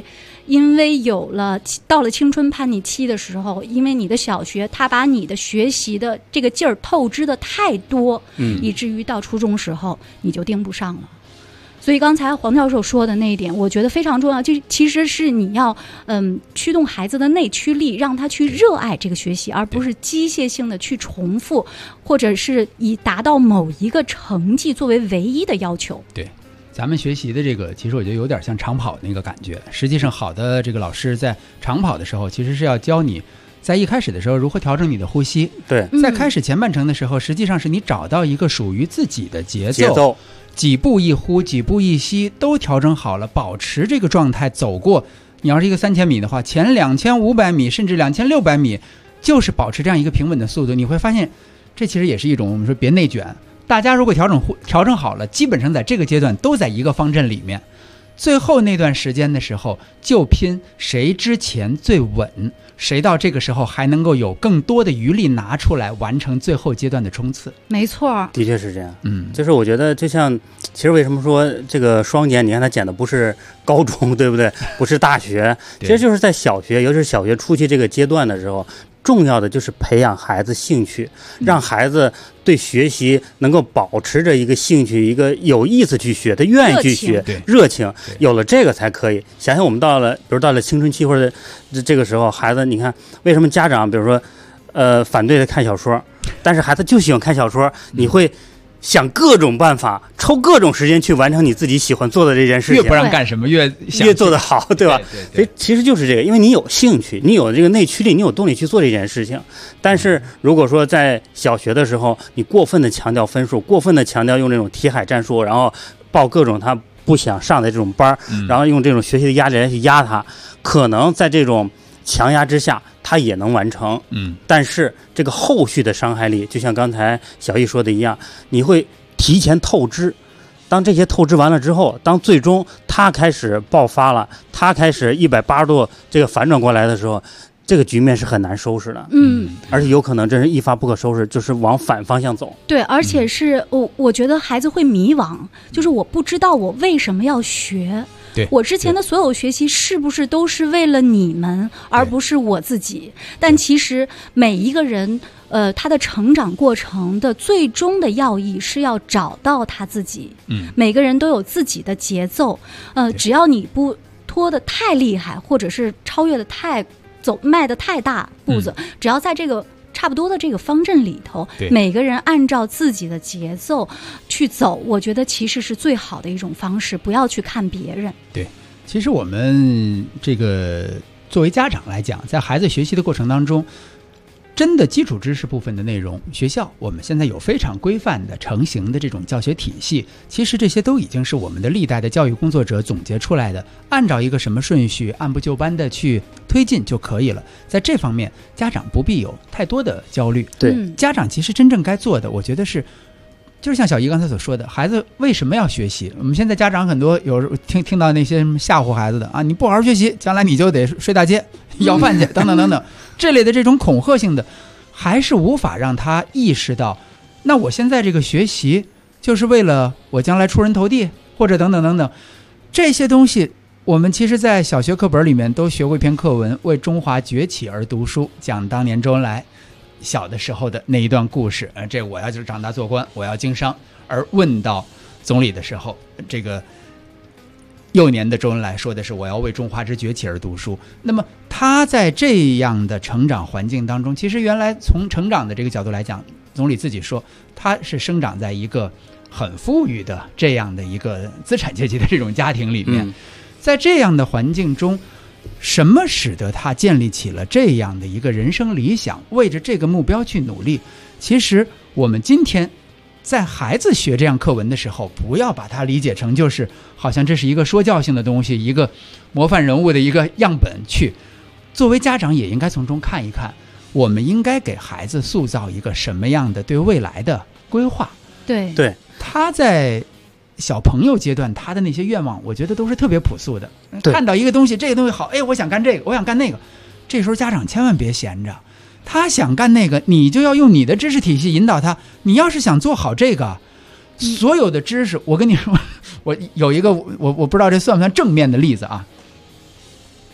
因为到了青春叛逆期的时候，因为你的小学他把你的学习的这个劲儿透支的太多，以至于到初中时候你就盯不上了。所以刚才黄教授说的那一点，我觉得非常重要，就其实是你要驱动孩子的内驱力，让他去热爱这个学习，而不是机械性的去重复，或者是以达到某一个成绩作为唯一的要求。 对，咱们学习的这个，其实我觉得有点像长跑那个感觉。实际上，好的这个老师在长跑的时候，其实是要教你在一开始的时候如何调整你的呼吸。 对， 在开始前半程的时候，实际上是你找到一个属于自己的节奏。几步一呼，几步一吸，都调整好了，保持这个状态走过。你要是一个3000米的话，前2500米甚至2600米，就是保持这样一个平稳的速度。你会发现，这其实也是一种我们说别内卷。大家如果调整好了，基本上在这个阶段都在一个方阵里面。最后那段时间的时候，就拼谁之前最稳，谁到这个时候还能够有更多的余力拿出来完成最后阶段的冲刺。 没错， 的确是这样。就是我觉得就像，其实为什么说这个双减，你看他减的不是高中，对不对？不是大学，其实就是在小学，尤其是小学初期这个阶段的时候，重要的就是培养孩子兴趣，让孩子对学习能够保持着一个兴趣，一个有意思去学，他愿意去学，热情，有了这个才可以。想想我们比如到了青春期或者这个时候，孩子，你看为什么家长比如说反对他看小说，但是孩子就喜欢看小说，你会想各种办法，抽各种时间去完成你自己喜欢做的这件事情。 越不让干什么越做得好，对吧？所以其实就是这个，因为你有兴趣，你有这个内驱力，你有动力去做这件事情。但是如果说在小学的时候，你过分的强调分数，过分的强调用这种题海战术，然后报各种他不想上的这种班，然后用这种学习的压力来去压他，可能在这种强压之下他也能完成，但是这个后续的伤害力，就像刚才小易说的一样，你会提前透支。当这些透支完了之后，当最终他开始爆发了，他开始180度这个反转过来的时候，这个局面是很难收拾的。而且有可能真是一发不可收拾，就是往反方向走。 对，而且是我觉得孩子会迷惘，就是我不知道我为什么要学。我之前的所有学习是不是都是为了你们，而不是我自己？但其实每一个人，他的成长过程的最终的要义是要找到他自己。每个人都有自己的节奏，只要你不拖得太厉害，或者是超越的迈得太大步子，只要在这个差不多的这个方阵里头，每个人按照自己的节奏去走，我觉得其实是最好的一种方式，不要去看别人。 对，其实我们这个作为家长来讲，在孩子学习的过程当中，真的基础知识部分的内容，学校我们现在有非常规范的成型的这种教学体系，其实这些都已经是我们的历代的教育工作者总结出来的，按照一个什么顺序按部就班的去推进就可以了。在这方面家长不必有太多的焦虑。家长其实真正该做的，我觉得是就是像小姨刚才所说的，孩子为什么要学习？我们现在家长很多有听到那些什么吓唬孩子的啊，你不好好学习，将来你就得睡大街、要饭去，等等等等，这类的这种恐吓性的，还是无法让他意识到，那我现在这个学习就是为了我将来出人头地，或者等等等等，这些东西我们其实在小学课本里面都学过一篇课文，为中华崛起而读书，讲当年周恩来小的时候的那一段故事。这我要就是长大做官，我要经商，而问到总理的时候，这个幼年的周恩来说的是我要为中华之崛起而读书。那么他在这样的成长环境当中，其实原来从成长的这个角度来讲，总理自己说他是生长在一个很富裕的这样的一个资产阶级的这种家庭里面，在这样的环境中，什么使得他建立起了这样的一个人生理想，为着这个目标去努力？其实我们今天在孩子学这样课文的时候，不要把它理解成就是好像这是一个说教性的东西，一个模范人物的一个样本去。作为家长也应该从中看一看，我们应该给孩子塑造一个什么样的对未来的规划。 对， 他在小朋友阶段，他的那些愿望我觉得都是特别朴素的，看到一个东西，这个东西好，哎，我想干这个，我想干那个，这时候家长千万别闲着，他想干那个，你就要用你的知识体系引导他。你要是想做好这个，所有的知识，我跟你说，我有一个我不知道这算不算正面的例子啊。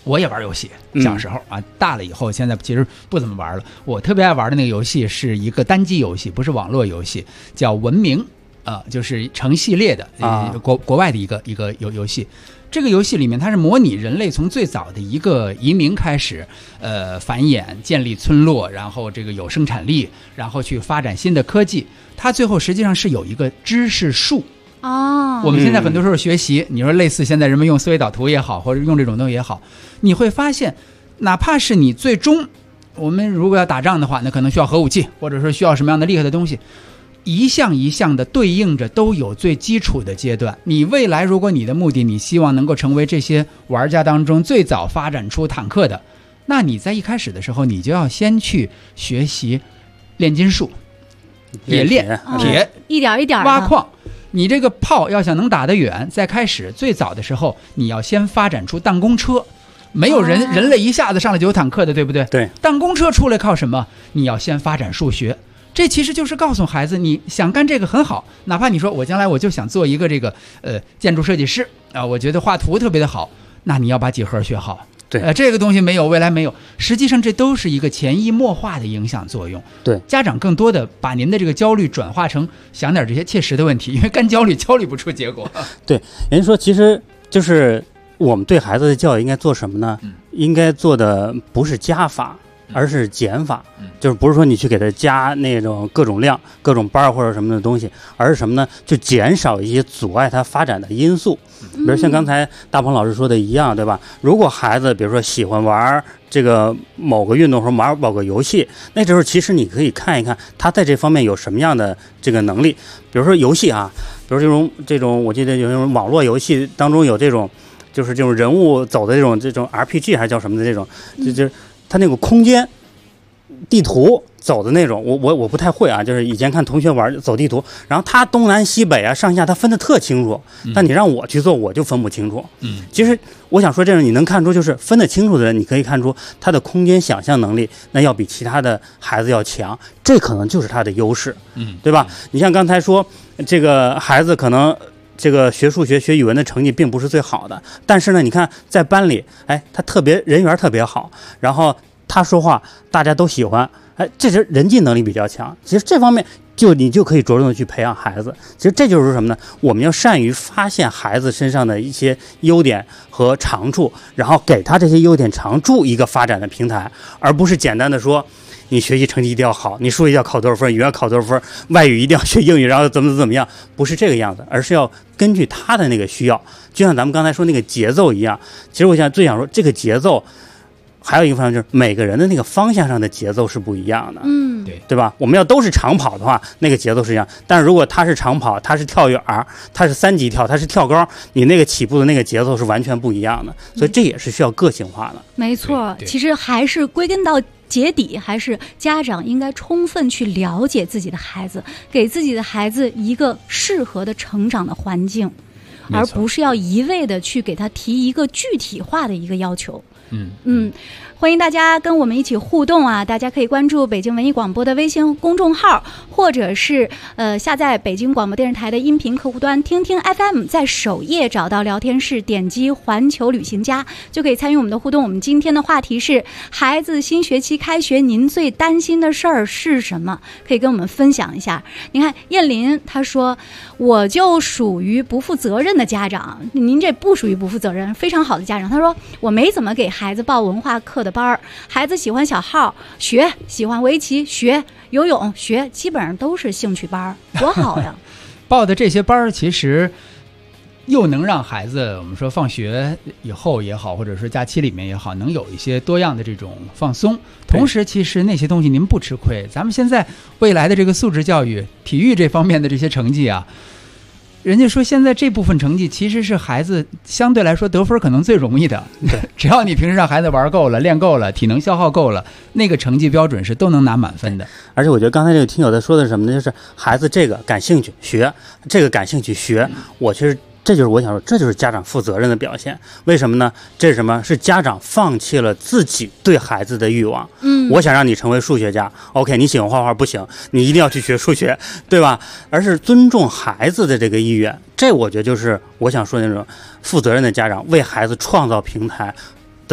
我也玩游戏，小时候啊，大了以后现在其实不怎么玩了。我特别爱玩的那个游戏是一个单机游戏，不是网络游戏，叫文明就是成系列的国外的一个游戏。这个游戏里面它是模拟人类从最早的一个移民开始，繁衍建立村落，然后这个有生产力，然后去发展新的科技。它最后实际上是有一个知识树。我们现在很多时候学习，你说类似现在人们用思维导图也好，或者用这种东西也好，你会发现哪怕是你最终我们如果要打仗的话，那可能需要核武器，或者说需要什么样的厉害的东西，一项一项的对应着都有最基础的阶段。你未来如果你的目的你希望能够成为这些玩家当中最早发展出坦克的，那你在一开始的时候你就要先去学习炼金术、冶炼铁， 一点一点挖矿。你这个炮要想能打得远，在开始最早的时候你要先发展出弹弓车。没有人类一下子上来就有坦克的，对不对？ 对。 弹弓车出来靠什么？你要先发展数学。这其实就是告诉孩子，你想干这个很好，哪怕你说我将来我就想做一个这个建筑设计师啊，我觉得画图特别的好，那你要把几何学好。 对， 这个东西没有，未来没有。实际上这都是一个潜移默化的影响作用。 对， 家长更多的把您的这个焦虑转化成想点这些切实的问题，因为干焦虑不出结果。 对，人家说其实就是我们对孩子的教育应该做什么呢？应该做的不是加法，而是减法。就是不是说你去给他加那种各种量、各种班或者什么的东西，而是什么呢？就减少一些阻碍他发展的因素。比如像刚才大鹏老师说的一样，对吧？如果孩子比如说喜欢玩这个某个运动或者玩某个游戏，那这时候其实你可以看一看他在这方面有什么样的这个能力。比如说游戏啊，比如这种我记得有那种网络游戏当中有这种就是这种人物走的这种 RPG 还是叫什么的这种，就是他那个空间地图走的那种，我不太会啊，就是以前看同学玩走地图，然后他东南西北啊上下他分得特清楚，但你让我去做我就分不清楚。其实我想说这种你能看出，就是分得清楚的人，你可以看出他的空间想象能力那要比其他的孩子要强，这可能就是他的优势，对吧？你像刚才说这个孩子可能这个学数学学语文的成绩并不是最好的，但是呢你看在班里他特别人缘特别好，然后他说话大家都喜欢，这是人际能力比较强。其实这方面你就可以着重的去培养孩子。其实这就是什么呢？我们要善于发现孩子身上的一些优点和长处，然后给他这些优点长处一个发展的平台，而不是简单的说你学习成绩一定要好，你数学要考多少分，语文要考多少分，外语一定要学英语，然后怎么样，不是这个样子，而是要根据他的那个需要，就像咱们刚才说那个节奏一样。其实我最想说这个节奏还有一个方向，就是每个人的那个方向上的节奏是不一样的，对吧？我们要都是长跑的话，那个节奏是一样，但是如果他是长跑，他是跳远，他是3级跳，他是跳高，你那个起步的那个节奏是完全不一样的，所以这也是需要个性化的。 没错，其实还是归根到结底，还是家长应该充分去了解自己的孩子，给自己的孩子一个适合的成长的环境，而不是要一味的去给他提一个具体化的一个要求。欢迎大家跟我们一起互动啊！大家可以关注北京文艺广播的微信公众号，或者是下载北京广播电视台的音频客户端听听 FM， 在首页找到聊天室，点击环球旅行家就可以参与我们的互动。我们今天的话题是孩子新学期开学，您最担心的事儿是什么？可以跟我们分享一下。你看燕林他说我就属于不负责任的家长，您这不属于不负责任，非常好的家长。他说我没怎么给孩子报文化课的班儿，孩子喜欢小号学，喜欢围棋学，游泳学，基本上都是兴趣班，多好呀！ 报的这些班其实又能让孩子，我们说放学以后也好，或者说假期里面也好，能有一些多样的这种放松。同时，其实那些东西您不吃亏。咱们现在未来的这个素质教育、体育这方面的这些成绩啊，人家说现在这部分成绩其实是孩子相对来说得分可能最容易的。只要你平时让孩子玩够了、练够了、体能消耗够了，那个成绩标准是都能拿满分的。 而且我觉得刚才这个听友在说的是什么呢？就是孩子这个感兴趣学，这个感兴趣学，我其实这就是我想说，这就是家长负责任的表现。为什么呢？这是什么？是家长放弃了自己对孩子的欲望。我想让你成为数学家 ，OK， 你喜欢画画不行，你一定要去学数学，对吧？而是尊重孩子的这个意愿。这我觉得就是我想说的那种负责任的家长为孩子创造平台的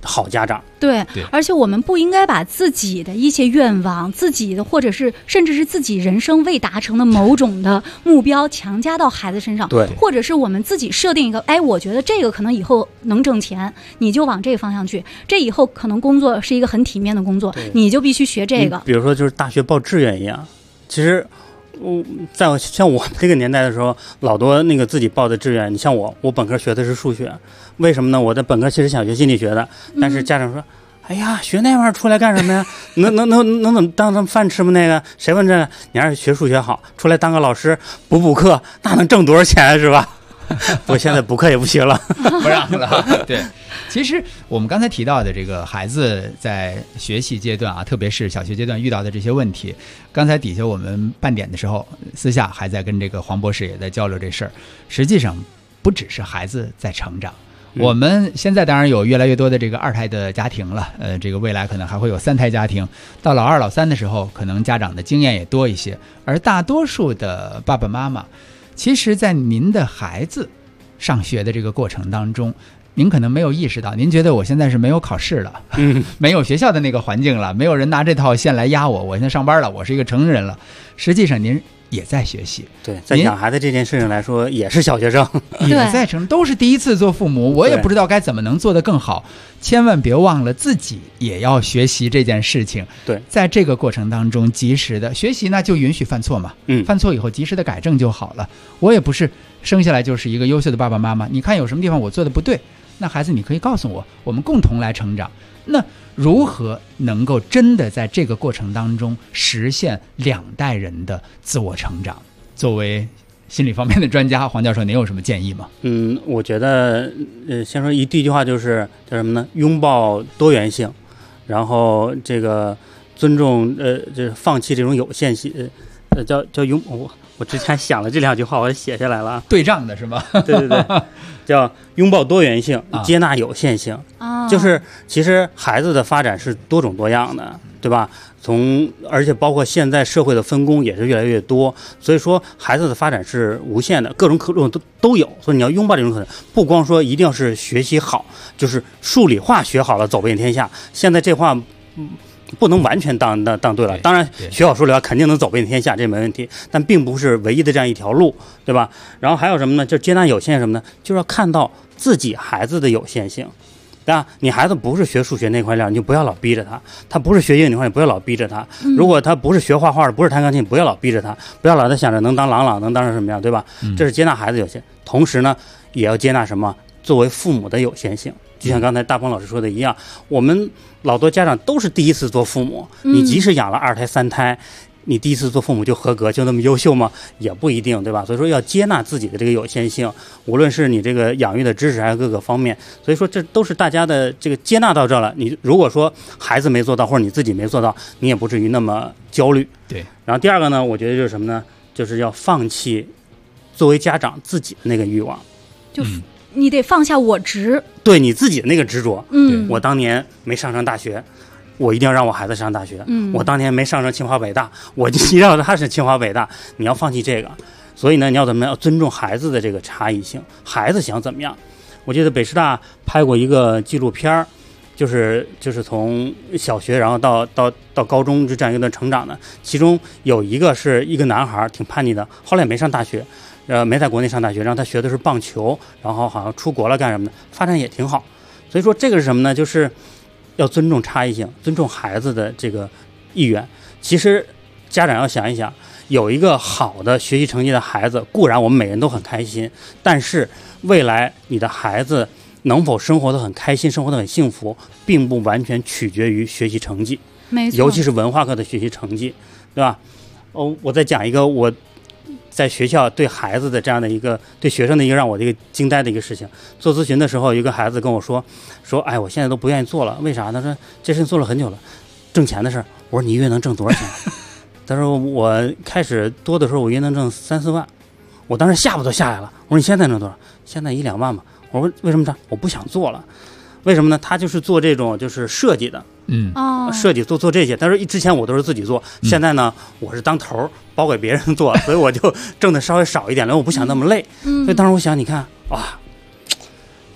好家长。 对，而且我们不应该把自己的一些愿望、自己的或者是甚至是自己人生未达成的某种的目标强加到孩子身上。 对， 或者是我们自己设定一个，哎，我觉得这个可能以后能挣钱，你就往这个方向去。这以后可能工作是一个很体面的工作，你就必须学这个。 比如说，就是大学报志愿一样，其实。在像我这个年代的时候，老多那个自己报的志愿。你像我本科学的是数学，为什么呢？我的本科其实想学心理学的，但是家长说：“哎呀，学那玩意儿出来干什么呀？能怎么当饭吃吗？那个谁问这个？你要是学数学好，出来当个老师补课，那能挣多少钱是吧？”我现在补课也不行了， 不让了。对，其实我们刚才提到的这个孩子在学习阶段啊，特别是小学阶段遇到的这些问题，刚才底下我们半点的时候，私下还在跟这个黄博士也在交流这事儿。实际上，不只是孩子在成长，我们现在当然有越来越多的这个2胎的家庭了，这个未来可能还会有3胎家庭。到老2、老3的时候，可能家长的经验也多一些，而大多数的爸爸妈妈。其实在您的孩子上学的这个过程当中，您可能没有意识到，您觉得我现在是没有考试了，没有学校的那个环境了，没有人拿这套线来压我，我现在上班了，我是一个成人了。实际上您也在学习。 对，在养孩子这件事情来说，也是小学生， 也在成，都是第一次做父母，我也不知道该怎么能做得更好。千万别忘了自己也要学习这件事情。 对， 在这个过程当中，及时的学习呢，就允许犯错嘛。犯错以后及时的改正就好了。我也不是生下来就是一个优秀的爸爸妈妈。你看有什么地方我做的不对，那孩子你可以告诉我，我们共同来成长。那如何能够真的在这个过程当中实现2代人的自我成长？作为心理方面的专家，黄教授，您有什么建议吗？ 我觉得，先说第一句话就是叫什么呢？拥抱多元性，然后这个尊重，就是放弃这种有限性，叫拥。我之前想了这2句话，我写下来了。 对仗的是吗？ 对，叫拥抱多元性，接纳有限性。就是其实孩子的发展是多种多样的，对吧？而且包括现在社会的分工也是越来越多，所以说孩子的发展是无限的，各种可能都有。所以你要拥抱这种可能，不光说一定要是学习好，就是数理化学好了走遍天下。现在这话不能完全当对了，当然学好数理化肯定能走遍天下，这没问题，但并不是唯一的这样一条路，对吧？然后还有什么呢？就接纳有限什么呢？就是要看到自己孩子的有限性。对吧？你孩子不是学数学那块料，你就不要老逼着他；他不是学英语那块，你不要老逼着他。如果他不是学画画的，不是弹钢琴，不要老逼着他，不要老在想着能当郎朗，能当成什么样，对吧？这是接纳孩子有限，同时呢，也要接纳什么？作为父母的有限性。就像刚才大鹏老师说的一样，我们老多家长都是第一次做父母，你即使养了2胎、3胎。你第一次做父母就合格就那么优秀吗？也不一定，对吧？所以说要接纳自己的这个有限性，无论是你这个养育的知识还是各个方面。所以说这都是大家的这个接纳到这了。你如果说孩子没做到，或者你自己没做到，你也不至于那么焦虑。 对。 然后第二个呢，我觉得就是什么呢？就是要放弃作为家长自己的那个欲望， 就你得放下我执， 对你自己的那个执着。我当年没上大学。我一定要让我孩子上大学。我当年没上成清华北大，我一定要他是清华北大。你要放弃这个，所以呢，你要怎么样？要尊重孩子的这个差异性，孩子想怎么样？我记得北师大拍过一个纪录片，就是从小学然后到高中这样一段成长的，其中有一个是一个男孩，挺叛逆的，后来也没上大学，没在国内上大学，然后他学的是棒球，然后好像出国了干什么的，发展也挺好。所以说这个是什么呢？就是要尊重差异性，尊重孩子的这个意愿。其实家长要想一想，有一个好的学习成绩的孩子，固然我们每人都很开心，但是未来你的孩子能否生活得很开心，生活得很幸福，并不完全取决于学习成绩， 没错， 尤其是文化课的学习成绩，对吧？我再讲一个我在学校对孩子的这样的一个对学生的一个让我这个惊呆的一个事情。做咨询的时候，有一个孩子跟我说，哎，我现在都不愿意做了，为啥？他说这事做了很久了，挣钱的事儿。我说你一月能挣多少钱？他说我开始多的时候，我一月能挣3、4万。我当时下巴都下来了。我说你现在能多少？现在1、2万吧。我说为什么这？我不想做了。为什么呢？他就是做这种就是设计的，设计做这些。他说之前我都是自己做，现在呢我是当头包给别人做，所以我就挣的稍微少一点了，我不想那么累。所以当时我想，你看哇，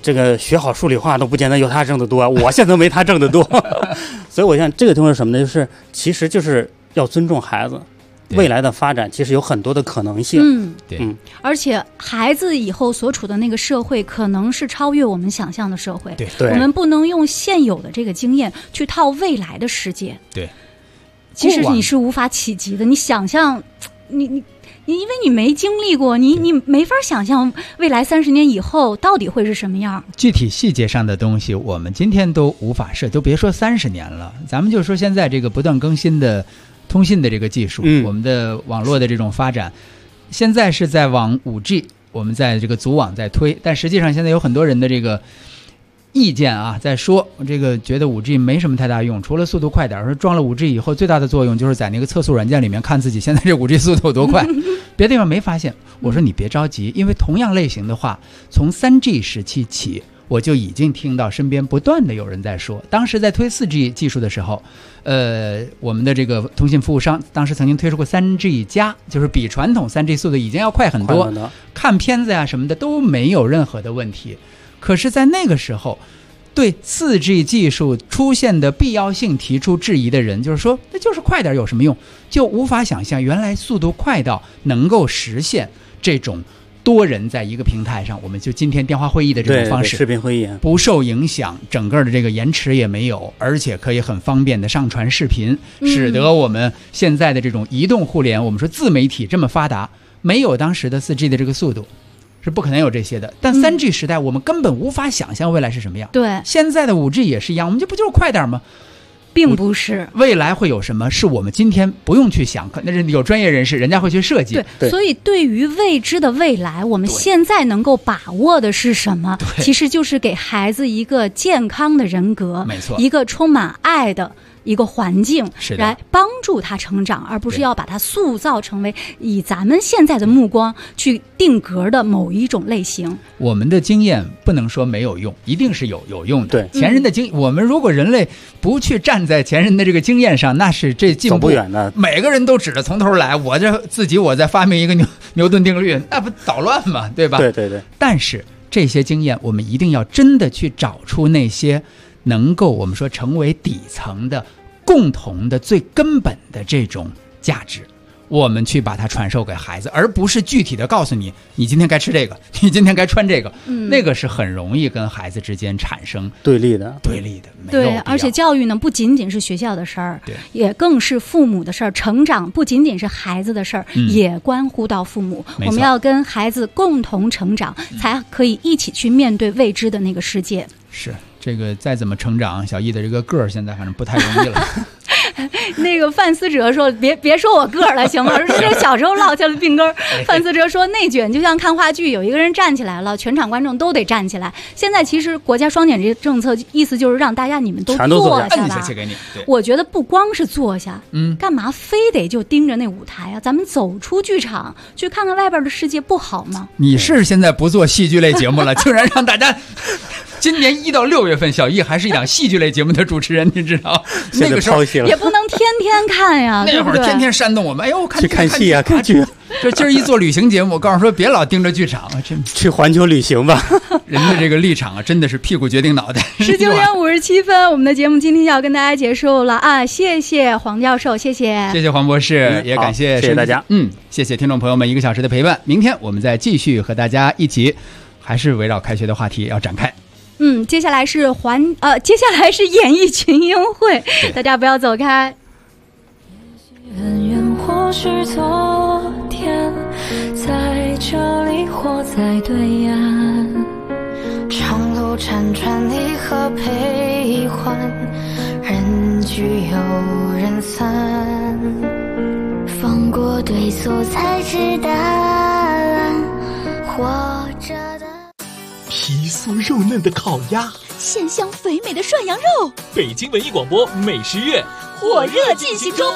这个学好数理化都不见得有他挣得多，我现在都没他挣得多。所以我想这个东西是什么呢？其实就是要尊重孩子未来的发展，其实有很多的可能性。 而且孩子以后所处的那个社会可能是超越我们想象的社会。 对， 我们不能用现有的这个经验去套未来的世界。 对， 其实你是无法企及的。你想象，你因为你没经历过，你没法想象未来30年以后到底会是什么样。 具体细节上的东西，我们今天都无法设，都别说30年了，咱们就说现在这个不断更新的通信的这个技术，我们的网络的这种发展，现在是在往 5G， 我们在这个组网在推，但实际上现在有很多人的这个意见啊，在说这个觉得 5G 没什么太大用，除了速度快点，说装了 5G 以后最大的作用就是在那个测速软件里面看自己现在这 5G 速度有多快，别的地方没发现。我说你别着急，因为同样类型的话，从 3G 时期起，我就已经听到身边不断的有人在说，当时在推 4G 技术的时候，我们的这个通信服务商当时曾经推出过 3G 加，就是比传统 3G 速度已经要快很多，看片子呀什么的都没有任何的问题。可是在那个时候，对 4G 技术出现的必要性提出质疑的人，就是说那就是快点有什么用，就无法想象原来速度快到能够实现这种多人在一个平台上，我们就今天电话会议的这种方式， 视频会议不受影响，整个的这个延迟也没有，而且可以很方便的上传视频，使得我们现在的这种移动互联，我们说自媒体这么发达，没有当时的 4G 的这个速度是不可能有这些的。但 3G 时代我们根本无法想象未来是什么样。 对， 现在的 5G 也是一样，我们这不就是快点吗？ 并不是， 未来会有什么是我们今天不用去想，那是有专业人士人家会去设计。 对，所以对于未知的未来，我们现在能够把握的是什么？其实就是给孩子一个健康的人格， 没错， 一个充满爱的一个环境，来帮助他成长，而不是要把他塑造成为以咱们现在的目光去定格的某一种类型。 我们的经验不能说没有用，一定是有用的。 对， 前人的我们如果人类不去站在前人的这个经验上，那是这进步走不远的。 每个人都指着从头来，我再发明一个牛顿定律，那不捣乱嘛，对吧？ 对对对。 但是这些经验，我们一定要真的去找出那些能够我们说成为底层的共同的最根本的这种价值，我们去把它传授给孩子，而不是具体的告诉你你今天该吃这个，你今天该穿这个，那个是很容易跟孩子之间产生对立的。 对，而且教育呢不仅仅是学校的事儿，也更是父母的事儿，成长不仅仅是孩子的事儿，也关乎到父母。我们要跟孩子共同成长，才可以一起去面对未知的那个世界。 是这个再怎么成长，小易的这个个儿现在反正不太容易了。 那个范思哲说别说我个儿了行吗？这小时候落下了病根。范思哲说内卷就像看话剧，有一个人站起来了，全场观众都得站起来。现在其实国家双减这政策意思就是让大家你们都坐下吧。我觉得不光是坐下，干嘛非得就盯着那舞台啊？咱们走出剧场去看看外边的世界不好吗？ 你是现在不做戏剧类节目了，竟然让大家今年1到6月份，小易还是一档戏剧类节目的主持人，你知道？那个时候也不能天天看呀， 那会儿天天煽动我们，哎呦， 去看戏啊，看剧。 这今儿一做旅行节目，我告诉说别老盯着剧场啊， 去环球旅行吧。 人的这个立场啊，真的是屁股决定脑袋。 19点57分，我们的节目今天就要跟大家结束了啊！谢谢黄教授，谢谢黄博士，也感谢大家， 谢谢听众朋友们1个小时的陪伴。明天我们再继续和大家一起，还是围绕开学的话题要展开。 接下来是演艺群英会，大家不要走开。 很远，或是昨天，在这里或在对岸，长路辗转离合悲欢，人聚又人散，放过对错才知答案，活着的皮酥肉嫩的烤鸭， 鲜香肥美的涮羊肉。 北京文艺广播美食月火热进行中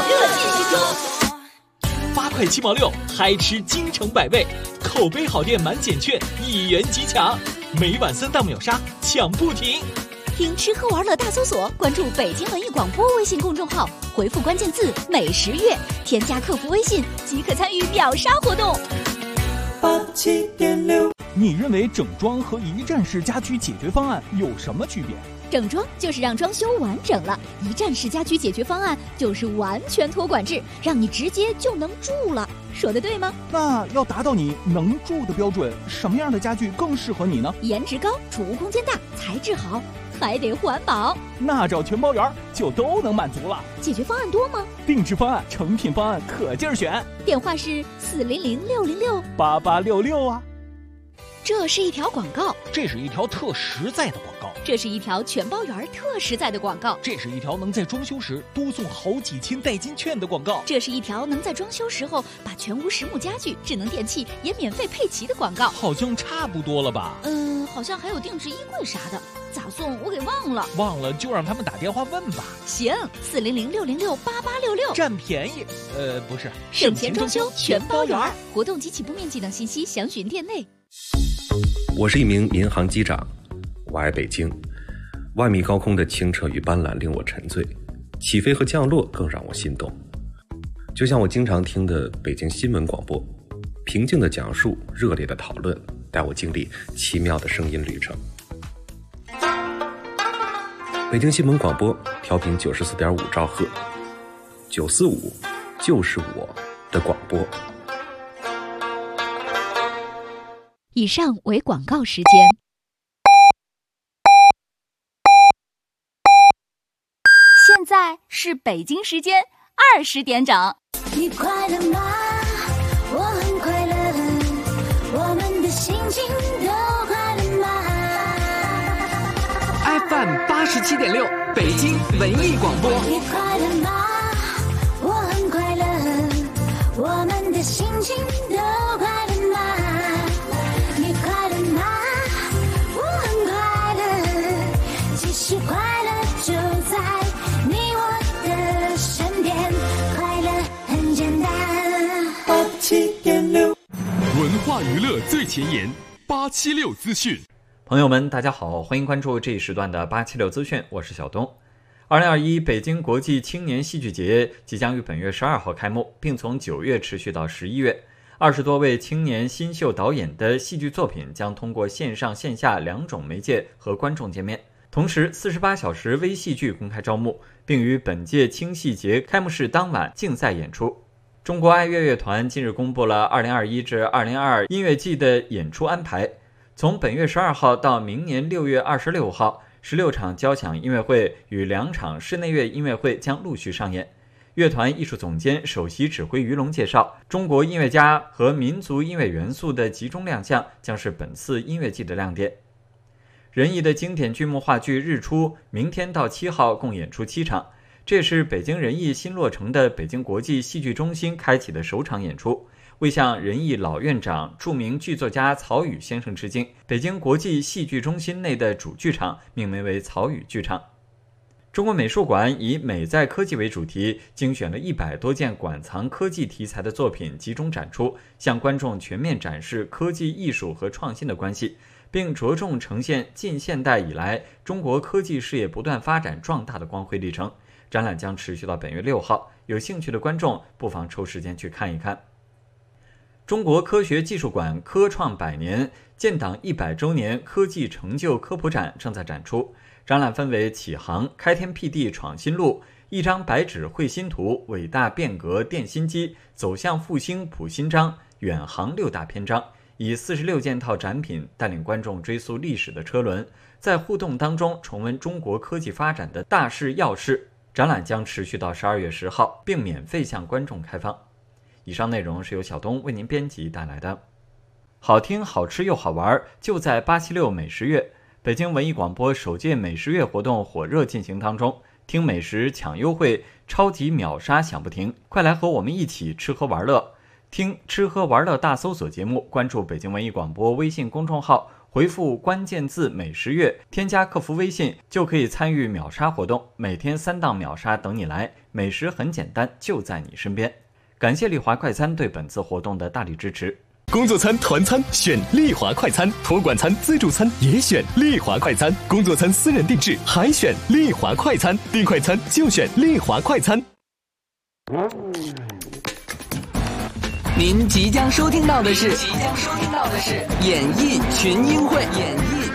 ，8块7毛6，嗨吃京城百味，口碑好店满减券1元即抢，每晚3档秒杀抢不停。 听吃喝玩乐大搜索，关注北京文艺广播微信公众号，回复关键字美食月，添加客服微信即可参与秒杀活动。 87.6。你认为整装和一站式家居解决方案有什么区别？ 整装就是让装修完整了，一站式家居解决方案就是完全托管制，让你直接就能住了。说的对吗？ 那要达到你能住的标准，什么样的家具更适合你呢？ 颜值高，储物空间大，材质好，还得环保。 那找全包园就都能满足了。 解决方案多吗？ 定制方案、成品方案可劲儿选。 电话是400-606-8866 啊。 这是一条广告， 这是一条特实在的广告， 这是一条全包园特实在的广告， 这是一条能在装修时多送好几千代金券的广告， 这是一条能在装修时候把全屋实木家具、智能电器也免费配齐的广告。 好像差不多了吧？ 好像还有定制衣柜啥的，咋送我给忘了。 忘了就让他们打电话问吧。 行，400-606-8866， 占便宜。不是， 省钱装修全包园，活动及起步面积等信息详询店内。 我是一名民航机长，我爱北京。万米高空的清澈与斑斓令我沉醉，起飞和降落更让我心动。就像我经常听的北京新闻广播，平静的讲述，热烈的讨论，带我经历奇妙的声音旅程。北京新闻广播调频94.5兆赫，945就是我的广播。 以上为广告时间。现在是北京时间20点整。 你快乐吗？我很快乐，我们的心情都快乐吗？ FM 87.6，北京文艺广播。 你快乐吗？我很快乐，我们的心情都快乐吗？你快乐吗？我很快乐，其实快乐就在你我的身边，快乐很简单。87.6， 文化娱乐最前沿，876资讯。 朋友们，大家好，欢迎关注这一时段的876资讯，我是小东。2021北京国际青年戏剧节即将于本月12号开幕，并从9月持续到11月。20多位青年新秀导演的戏剧作品将通过线上线下两种媒介和观众见面。同时48小时微戏剧公开招募，并于本届青戏节开幕式当晚竞赛演出。中国爱乐乐团近日公布了2021至2022音乐季的演出安排，从本月12号到明年6月26号，16场交响音乐会与2场室内乐音乐会将陆续上演。乐团艺术总监首席指挥于龙介绍，中国音乐家和民族音乐元素的集中亮相将是本次音乐季的亮点。仁义的经典剧目话剧《日出》明天到7号共演出7场，这是北京仁义新落成的北京国际戏剧中心开启的首场演出。为向仁义老院长、著名剧作家曹禺先生致敬，北京国际戏剧中心内的主剧场命名为曹禺剧场。中国美术馆以美在科技为主题，精选了100多件馆藏科技题材的作品集中展出，向观众全面展示科技艺术和创新的关系，并着重呈现近现代以来中国科技事业不断发展壮大的光辉历程。展览将持续到本月6号，有兴趣的观众不妨抽时间去看一看。中国科学技术馆科创100年建党100周年科技成就科普展正在展出，展览分为启航、开天辟地闯新路、一张白纸绘新图、伟大变革奠新基、走向复兴谱新章、远航6大篇章，以46件套展品带领观众追溯历史的车轮，在互动当中重温中国科技发展的大事要事。展览将持续到12月10号，并免费向观众开放。以上内容是由小东为您编辑带来的。好听、好吃又好玩，就在876美食月。北京文艺广播首届美食月活动火热进行当中，听美食抢优惠，超级秒杀享不停，快来和我们一起吃喝玩乐。听吃喝玩乐大搜索节目，关注北京文艺广播微信公众号，回复关键字美食月，添加客服微信就可以参与秒杀活动，每天3档秒杀等你来，美食很简单，就在你身边。感谢丽华快餐对本次活动的大力支持。 工作餐、团餐选丽华快餐，托管餐、自助餐也选丽华快餐，工作餐私人定制还选丽华快餐，订快餐就选丽华快餐。 您即将收听到的是演艺群英会。